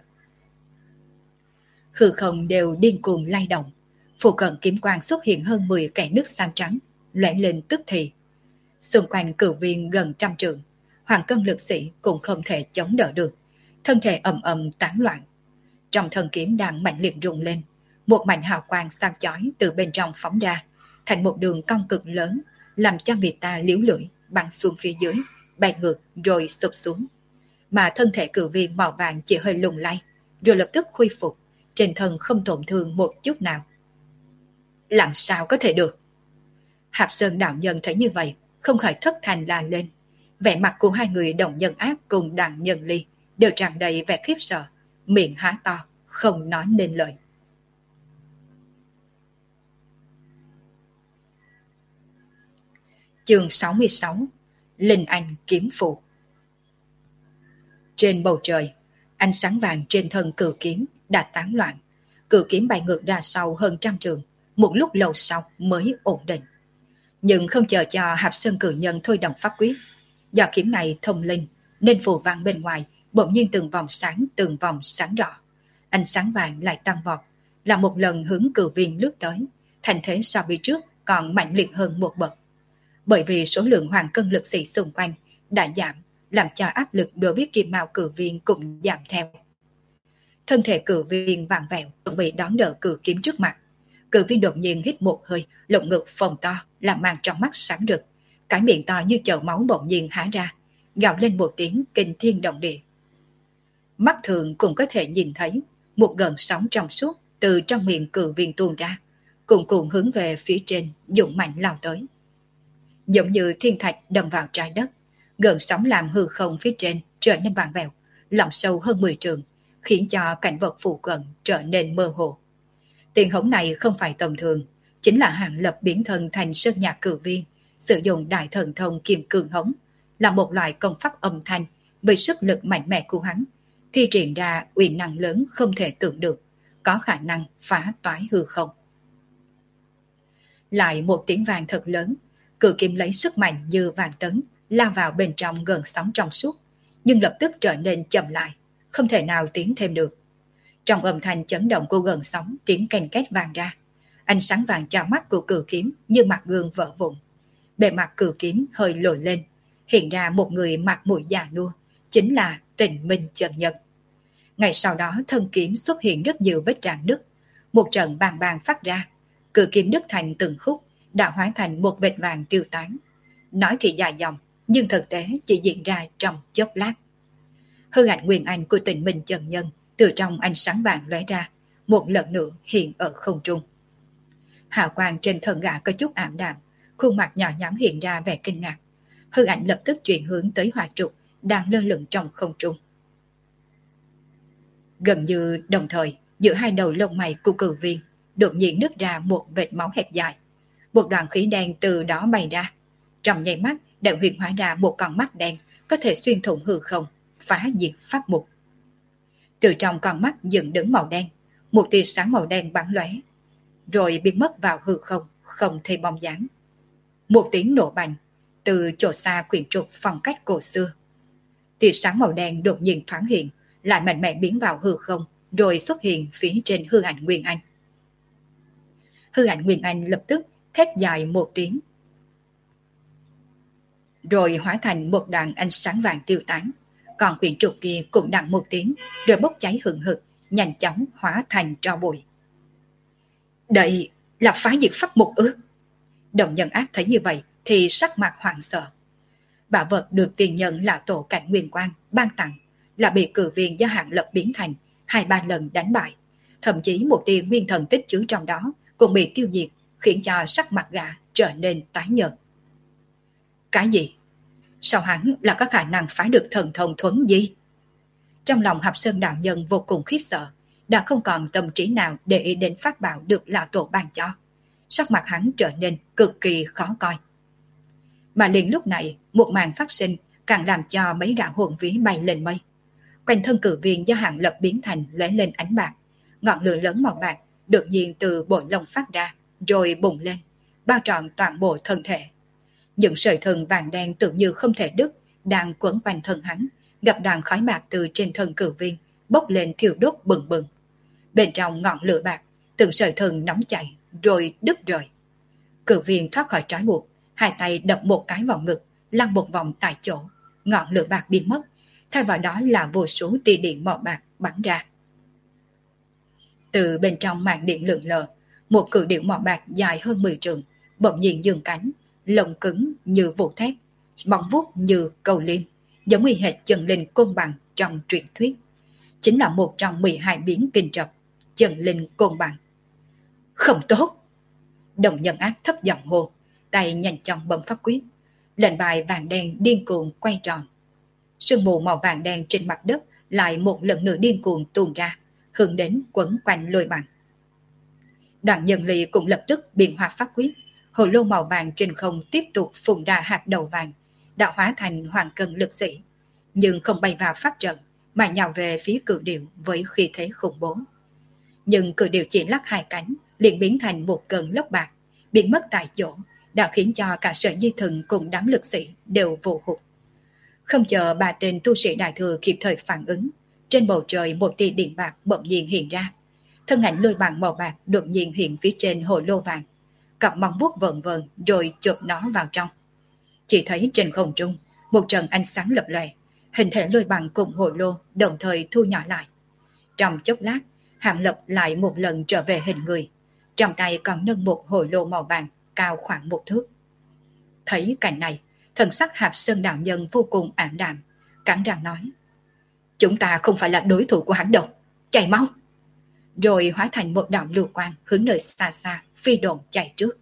Hư không đều điên cuồng lay động, phụ cận kiếm quang xuất hiện hơn 10 kẻ nước xám trắng, lóe lên tức thì. Xung quanh cửu viên gần 100 trượng, hoàng cân lực sĩ cũng không thể chống đỡ được, thân thể ầm ầm tán loạn. Trong thân kiếm đang mạnh liệt rung lên, một mảnh hào quang sáng chói từ bên trong phóng ra, thành một đường cong cực lớn, làm cho người ta liếu lưỡi, bắn xuống phía dưới, bay ngược rồi sụp xuống. Mà thân thể cử viên màu vàng chỉ hơi lung lay, rồi lập tức khôi phục, trên thân không tổn thương một chút nào. Làm sao có thể được? Hạp Sơn đạo nhân thấy như vậy, không khỏi thất thanh la lên. Vẻ mặt của hai người đồng nhân ác cùng đàn nhân ly đều tràn đầy vẻ khiếp sợ, miệng há to, không nói nên lời. Chương 66: Linh Anh kiếm phụ. Trên bầu trời, ánh sáng vàng trên thân cử kiếm đã tán loạn, cử kiếm bay ngược ra sau hơn 100 trượng, một lúc lâu sau mới ổn định. Nhưng không chờ cho Hạp Sơn cử nhân thôi động pháp quyết, do kiếm này thông linh nên phù văn bên ngoài bỗng nhiên từng vòng sáng rõ, ánh sáng vàng lại tăng vọt, là một lần hướng cử viên lướt tới, thành thế so với trước còn mạnh liệt hơn một bậc. Bởi vì số lượng hoàng cân lực sĩ xung quanh đã giảm, làm cho áp lực đối với kim mao cử viên cũng giảm theo. Thân thể cử viên vặn vẹo chuẩn bị đón đỡ cử kiếm trước mặt. Cử viên đột nhiên hít một hơi, lồng ngực phồng to, làm màn trong mắt sáng rực, cái miệng to như chậu máu bỗng nhiên há ra, gào lên một tiếng kinh thiên động địa. Mắt thường cũng có thể nhìn thấy một gợn sóng trong suốt từ trong miệng cử viên tuôn ra, cuồn cuộn hướng về phía trên, dũng mạnh lao tới. Giống như thiên thạch đâm vào trái đất, gợn sóng làm hư không phía trên trở nên vặn vẹo, lỏng sâu hơn 10 trượng, khiến cho cảnh vật phụ cận trở nên mơ hồ. Tiếng hống này không phải tầm thường, chính là Hàng Lập biến thân thành sơn nhạc cử viên, sử dụng đại thần thông kim cương hống, là một loại công pháp âm thanh với sức lực mạnh mẽ của hắn, thi triển ra uy năng lớn không thể tưởng được, có khả năng phá toái hư không. Lại một tiếng vang thật lớn, cử kiếm lấy sức mạnh như vàng tấn lao vào bên trong gợn sóng trong suốt, nhưng lập tức trở nên chậm lại, không thể nào tiến thêm được. Trong âm thanh chấn động của gợn sóng, tiếng ken két vang ra, ánh sáng vàng chao mắt của cử kiếm như mặt gương vỡ vụn. Bề mặt cử kiếm hơi lồi lên, hiện ra một người mặt mũi già nua, chính là Tịnh Minh chân nhân. Ngày sau đó thân kiếm xuất hiện rất nhiều vết rạn nứt, một trận bàng bàng phát ra, cử kiếm đứt thành từng khúc, đã hóa thành một vệt vàng tiêu tán. Nói thì dài dòng, nhưng thực tế chỉ diễn ra trong chốc lát. Hư ảnh nguyên anh của Tịnh Minh chân nhân từ trong ánh sáng vàng lóe ra, một lần nữa hiện ở không trung. Hào quang trên thân gã có chút ảm đạm, khuôn mặt nhỏ nhắn hiện ra vẻ kinh ngạc. Hư ảnh lập tức chuyển hướng tới hỏa trục đang lơ lửng trong không trung. Gần như đồng thời, giữa hai đầu lông mày của cử viên đột nhiên nứt ra một vệt máu hẹp dài. Một đoàn khí đen từ đó bay ra. Trong nháy mắt đã huyễn hóa ra một con mắt đen có thể xuyên thủng hư không, phá diệt pháp mục. Từ trong con mắt dựng đứng màu đen, một tia sáng màu đen bắn lóe, rồi biến mất vào hư không, không thấy bóng dáng. Một tiếng nổ bành từ chỗ xa quyển trục phong cách cổ xưa. Tia sáng màu đen đột nhiên thoáng hiện, lại mạnh mẽ biến vào hư không, rồi xuất hiện phía trên hư ảnh Nguyên Anh. Hư ảnh Nguyên Anh lập tức thét dài một tiếng, rồi hóa thành một đoàn ánh sáng vàng tiêu tán. Còn quyển trục kia cũng đặng một tiếng, rồi bốc cháy hừng hực, nhanh chóng hóa thành tro bụi. Đây là phá diệt pháp mục ư? Đồng nhân ác thấy như vậy thì sắc mặt hoảng sợ. Bảo vật được tiền nhân là tổ cảnh nguyên quang ban tặng là bị cử viên do Hạng Lập biến thành 2-3 lần đánh bại. Thậm chí một tia nguyên thần tích chứa trong đó cũng bị tiêu diệt, khiến cho sắc mặt gã trở nên tái nhợt. Cái gì? Sao hắn là có khả năng phá được thần thông thuấn di? Trong lòng Hạp Sơn đạo nhân vô cùng khiếp sợ, đã không còn tâm trí nào để ý đến pháp bảo được lão tổ ban cho. Sắc mặt hắn trở nên cực kỳ khó coi. Mà liền lúc này, một màn phát sinh càng làm cho mấy gã hồn vía bay lên mây. Quanh thân cử viên do Hạng Lập biến thành lóe lên ánh bạc, ngọn lửa lớn màu bạc đột nhiên từ bộ lông phát ra, rồi bùng lên, bao trọn toàn bộ thân thể. Những sợi thần vàng đen tự như không thể đứt đang quấn quanh thân hắn, gặp đoàn khói bạc từ trên thân cử viên bốc lên thiêu đốt bừng bừng. Bên trong ngọn lửa bạc, từng sợi thần nóng chảy rồi đứt rời. Cử viên thoát khỏi trói buộc, hai tay đập một cái vào ngực, lăn một vòng tại chỗ, ngọn lửa bạc biến mất, thay vào đó là vô số tia điện màu bạc bắn ra. Từ bên trong màn điện lượn lờ, một cự điểu màu bạc dài hơn 10 trượng, bỗng nhiên giương cánh, lông cứng như vũ thép, móng vuốt như cầu liêm, giống y hệt chân linh côn bằng trong truyền thuyết. Chính là một trong 12 biến kinh trập, chân linh côn bằng. Không tốt! Đồng nhân ác thấp giọng hô, tay nhanh chóng bấm pháp quyết. Lệnh bài vàng đen điên cuồng quay tròn. Sương mù màu vàng đen trên mặt đất lại một lần nữa điên cuồng tuôn ra, hướng đến quấn quanh lôi bằng. Đoàn nhân ly cũng lập tức biến hóa pháp quyết, hồ lô màu vàng trên không tiếp tục phun ra hạt đầu vàng, đã hóa thành hoàng cân lực sĩ, nhưng không bay vào pháp trận mà nhào về phía cự điểu với khí thế khủng bố. Nhưng cự điểu chỉ lắc hai cánh liền biến thành một cơn lốc bạc, biến mất tại chỗ, đã khiến cho cả sợi dây thừng cùng đám lực sĩ đều vô hụt. Không chờ ba tên tu sĩ đại thừa kịp thời phản ứng, trên bầu trời một tia điện bạc bỗng nhiên hiện ra. Thân ảnh lôi bằng màu bạc đột nhiên hiện phía trên hồ lô vàng, cặp móng vuốt vờn vờn rồi chộp nó vào trong. Chỉ thấy trên không trung một trận ánh sáng lập lòe, hình thể lôi bằng cùng hồ lô đồng thời thu nhỏ lại. Trong chốc lát, Hạng Lập lại một lần trở về hình người, trong tay còn nâng một hồ lô màu vàng cao khoảng 1 thước. Thấy cảnh này, thần sắc Hạp Sơn đạo nhân vô cùng ảm đạm, cắn răng nói: chúng ta không phải là đối thủ của hắn đâu, chạy mau! Rồi hóa thành một đạo lưu quang hướng nơi xa xa phi độn chạy trước.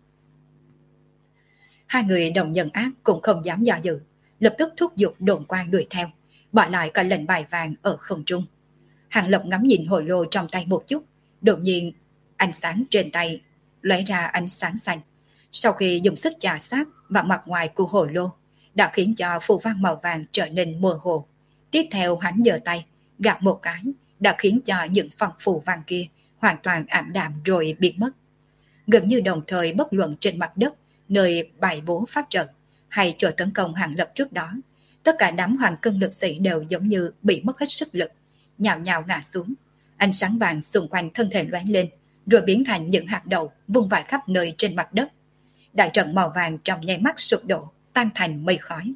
Hai người đồng nhân ác cũng không dám do dự, lập tức thúc giục độn quang đuổi theo, bỏ lại cả lệnh bài vàng ở không trung. Hạng Lập ngắm nhìn hồ lô trong tay một chút, đột nhiên ánh sáng trên tay lóe ra ánh sáng xanh. Sau khi dùng sức chà sát vào mặt ngoài của hồ lô, đã khiến cho phù văn màu vàng trở nên mơ hồ. Tiếp theo hắn giơ tay gạt một cái, đã khiến cho những phần phù văn kia hoàn toàn ảm đạm rồi biến mất. Gần như đồng thời, bất luận trên mặt đất nơi bày bố pháp trận hay chỗ tấn công Hạng Lập trước đó, tất cả đám hoàng cân lực sĩ đều giống như bị mất hết sức lực, nhào nhào ngã xuống. Ánh sáng vàng xung quanh thân thể lóe lên, rồi biến thành những hạt đậu vung vãi khắp nơi trên mặt đất. Đại trận màu vàng trong nháy mắt sụp đổ, tan thành mây khói.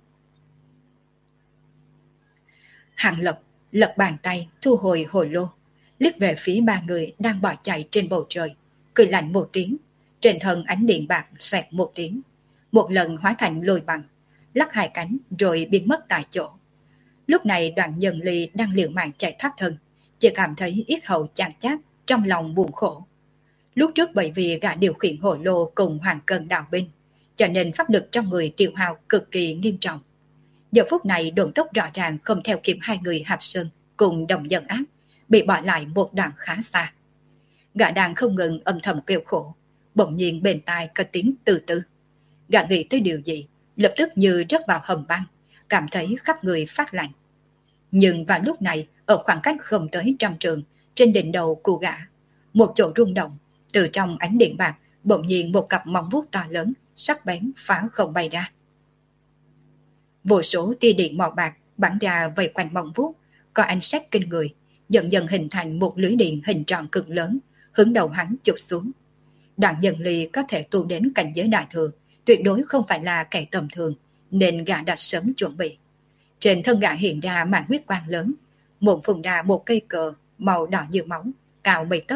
Hạng Lập lật bàn tay thu hồi hồ lô, liếc về phía ba người đang bỏ chạy trên bầu trời, cười lạnh một tiếng, trên thân ánh điện bạc xoẹt một tiếng, một lần hóa thành lôi bằng, lắc hai cánh rồi biến mất tại chỗ. Lúc này Đoàn Nhân Ly đang liều mạng chạy thoát thân, chỉ cảm thấy yết hầu chán chát, trong lòng buồn khổ. Lúc trước bởi vì gã điều khiển hồ lô cùng hoàng cân đạo binh, cho nên pháp lực trong người tiêu hao cực kỳ nghiêm trọng. Giờ phút này độn tốc rõ ràng không theo kịp hai người Hạp Sơn cùng đồng nhân ác, bị bỏ lại một đoạn khá xa. Gã đang không ngừng âm thầm kêu khổ, bỗng nhiên bên tai có tiếng từ từ. Gã nghĩ tới điều gì, lập tức như rớt vào hầm băng, cảm thấy khắp người phát lạnh. Nhưng vào lúc này, ở khoảng cách không tới 100 trượng, trên đỉnh đầu của gã, một chỗ rung động, từ trong ánh điện bạc bỗng nhiên một cặp móng vuốt to lớn sắc bén phá không bay ra. Vô số tia điện màu bạc bắn ra vây quanh móng vuốt, có ánh sáng kinh người, dần dần hình thành một lưới điện hình tròn cực lớn, hướng đầu hắn chụp xuống. Đoàn Nhân Ly có thể tu đến cảnh giới đại thừa, tuyệt đối không phải là kẻ tầm thường, nên gã đã sớm chuẩn bị. Trên thân gã hiện ra màn huyết quang lớn, một phùng ra một cây cờ màu đỏ như máu, cao 10 tấc,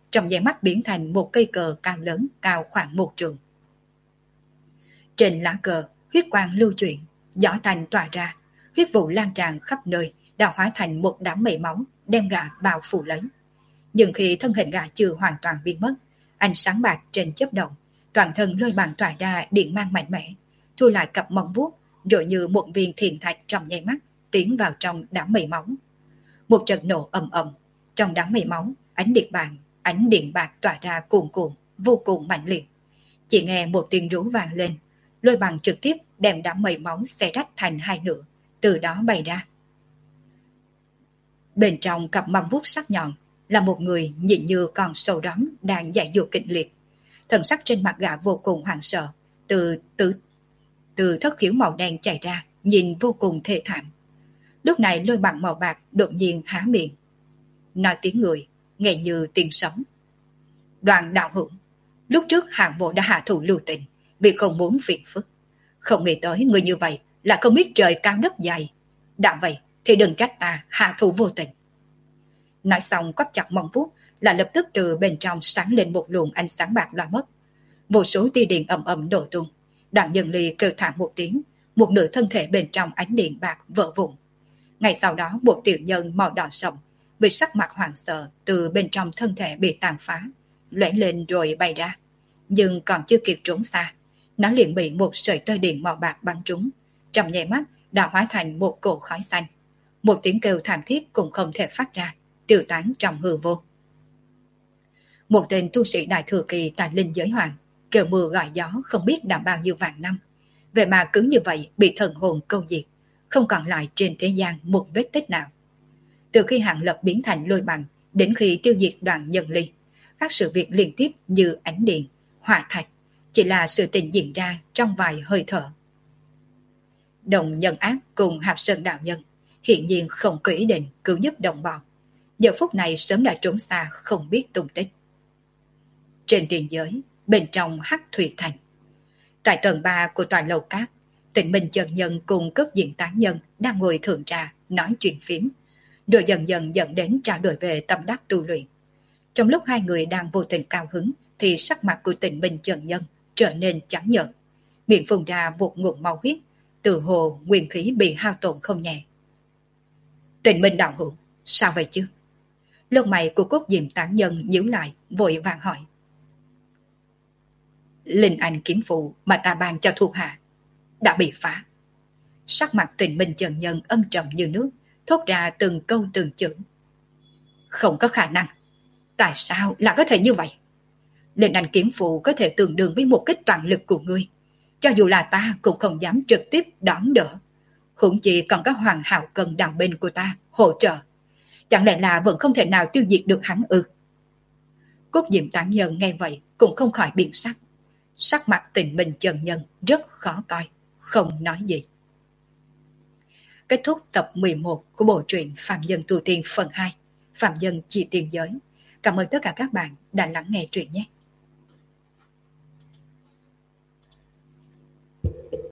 trong nháy mắt biến thành một cây cờ cao lớn, cao khoảng 1 trượng. Trên lá cờ, huyết quang lưu chuyển, gió tanh tỏa ra, huyết vụ lan tràn khắp nơi, đã hóa thành một đám mây máu, đem gã bao phủ lấy. Nhưng khi thân hình gã chưa hoàn toàn biến mất, ánh sáng bạc trên chớp động, toàn thân lôi bằng tỏa ra điện mang mạnh mẽ, thu lại cặp móng vuốt, rồi như một viên thiền thạch trong nháy mắt tiến vào trong đám mây máu. Một trận nổ ầm ầm, trong đám mây máu, ánh điện bạc tỏa ra cuồn cuộn, vô cùng mạnh liệt. Chỉ nghe một tiếng rú vang lên, lôi bằng trực tiếp đem đám mây máu xé rách thành hai nửa, từ đó bay ra. Bên trong cặp móng vuốt sắc nhọn là một người nhìn như con sâu đóm đang giãy giụa kịch liệt. Thần sắc trên mặt gã vô cùng hoảng sợ, từ thất khiếu màu đen chảy ra, nhìn vô cùng thê thảm. Lúc này lôi bằng màu bạc đột nhiên há miệng, nói tiếng người, nghe như tiếng sấm. Đoàn đạo hữu, lúc trước hạng bộ đã hạ thủ lưu tình, vì không muốn phiền phức. Không nghĩ tới người như vậy là không biết trời cao đất dày. Đã vậy thì đừng trách ta hạ thủ vô tình. Nói xong quắp chặt móng vuốt là lập tức từ bên trong sáng lên một luồng ánh sáng bạc loa mất. Vô số tia điện ầm ầm đổ tung. Đoạn Nhân Ly kêu thảm một tiếng, một nửa thân thể bên trong ánh điện bạc vỡ vụn. Ngay sau đó một tiểu nhân màu đỏ sậm bị sắc mặt hoảng sợ từ bên trong thân thể bị tàn phá, lóe lên rồi bay ra. Nhưng còn chưa kịp trốn xa, nó liền bị một sợi tơ điện màu bạc bắn trúng, trong nháy mắt đã hóa thành một cỗ khói xanh. Một tiếng kêu thảm thiết cũng không thể phát ra, tiêu tán trong hư vô. Một tên tu sĩ đại thừa kỳ tại linh giới hoàng, kêu mưa gọi gió không biết đã bao nhiêu vạn năm, vậy mà cứ như vậy bị thần hồn câu diệt, không còn lại trên thế gian một vết tích nào. Từ khi Hạng Lập biến thành lôi bằng đến khi tiêu diệt Đoàn Nhân Ly, các sự việc liên tiếp như ánh điện, hỏa thạch, chỉ là sự tình diễn ra trong vài hơi thở. Đồng Nhân Ác cùng Hạp Sơn đạo nhân hiện nhiên không có ý định cứu giúp đồng bọn, giờ phút này sớm đã trốn xa không biết tung tích. Trên tiền giới, bên trong Hắc Thủy Thành, tại tầng 3 của tòa lầu cát, Tịnh Minh chân nhân cùng cấp diện tán nhân đang ngồi thưởng trà nói chuyện phím, rồi dần dần dẫn đến trao đổi về tâm đắc tu luyện. Trong lúc hai người đang vô tình cao hứng thì sắc mặt của Tịnh Minh chân nhân trở nên trắng nhợt, miệng phun ra một ngụm máu huyết, từ hồ nguyên khí bị hao tổn không nhẹ. Tịnh Minh đạo hữu, sao vậy chứ? Lông mày của cốt diệm tán nhân nhíu lại, vội vàng hỏi. Linh anh kiếm phụ mà ta ban cho thuộc hạ đã bị phá. Sắc mặt Tịnh Minh chân nhân âm trầm như nước, thốt ra từng câu từng chữ. Không có khả năng. Tại sao lại có thể như vậy? Linh anh kiếm phụ có thể tương đương với một kích toàn lực của ngươi. Cho dù là ta cũng không dám trực tiếp đón đỡ. Huống chi còn có Hoàng Hạo Cần đằng bên của ta hỗ trợ. Chẳng lẽ là vẫn không thể nào tiêu diệt được hắn ư? Cốt diệm tán nhân nghe vậy cũng không khỏi biến sắc. Sắc mặt Tịnh Minh chân nhân rất khó coi, không nói gì. Kết thúc tập 11 của bộ truyện Phạm Nhân Tu Tiên phần 2, Phạm Nhân Chi Tiên Giới. Cảm ơn tất cả các bạn đã lắng nghe truyện nhé.